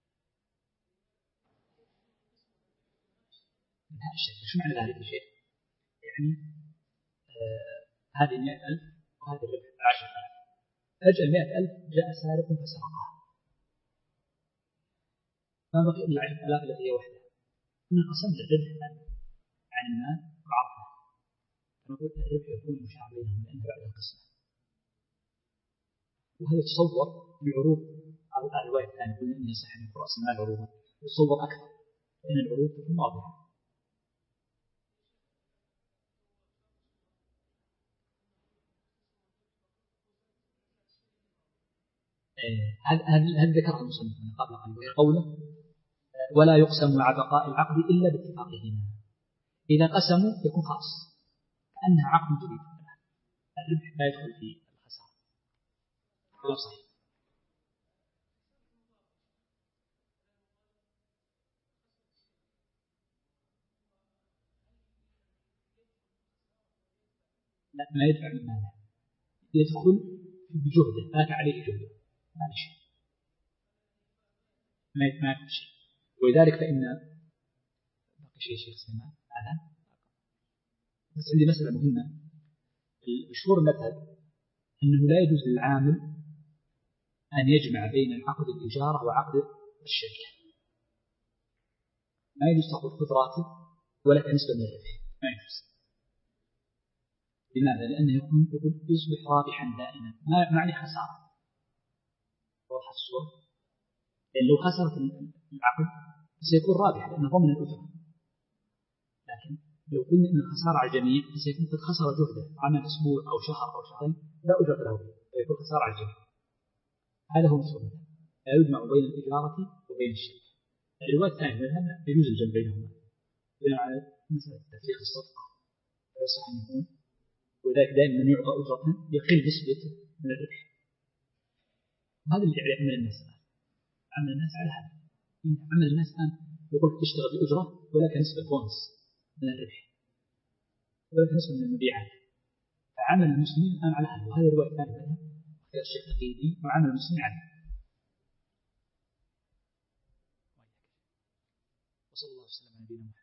انتهت الشركة. شو معنى ذلك الشيء؟ يعني آه هذه مئة ألف وهذه الربح عشرة ألف، فجأة مئة ألف جاء سارق فسرقها، ما بقي إلا عشرة آلاف التي هي وحدها. هنا قسمت الربح عن المال بعضها، فنقول الربح يكون مشاع بينهم لأنه بعد القسمة. وهذا يتصور بعروض على الرواية الثانية، يقول إن يصح أن يكون رأس المال عروضا، يتصور أكثر لأن العروض تكون واضحة. هذا هذا ذكرها المصنف قبل قليل قوله ولا يقسم مع بقاء العقد إلا باتفاقهما. إذا قسموا يكون خاص كأنها عقد جديد، الربح لا يدخل في الخسارة. هذا صحيح. لا، ما يدفع من ماله، يدخل بجهده، فات عليه جهده، ما شيء، ما يدفع شيء. ولذلك فإن باقي شيء شيخ سلمان هذا بس عندي مسألة مهمة. المشهور المذهب أنه لا يجوز للعامل أن يجمع بين عقد الإجارة وعقد الشركة، ما يجوز تأخذ خذ راتب ولا كنسبة من الربح، ما يجوز. لماذا؟ لأنه يكون يقول يصبح رابحا دائما، ما معني خسارة. واضح الصورة؟ لأن لو خسرت العقد سيكون رابح لأنه ضمن الأجرة، لكن لو قلنا أن الخسارة على الجميع سيكون قد خسر جهده عمل أسبوع أو شهر أو شهرين لا أجرة له، فيكون خسارة على الجميع. هذا هو مفهوم، لا يجمع بين الإجارة وبين الشركة. الرواية الثانية منها يجوز الجمع بينهما، بناء على مسألة تفريق الصفقة فيصح أن يكون، وذلك دائما من يعطى أجرة يقل نسبة من الربح. هذا اللي يعمل الناس الآن، عمل الناس على هذا، عمل الناس الآن يقول تشتغل بأجرة ولك نسبة بونس من الربح ولك نسبة من المبيعات، فعمل المسلمين الآن على هذا. وهذه الرواية الثانية منها اختيار الشيخ القيدي وعمل المسلمين عليه. وصلى الله وسلم على نبينا محمد.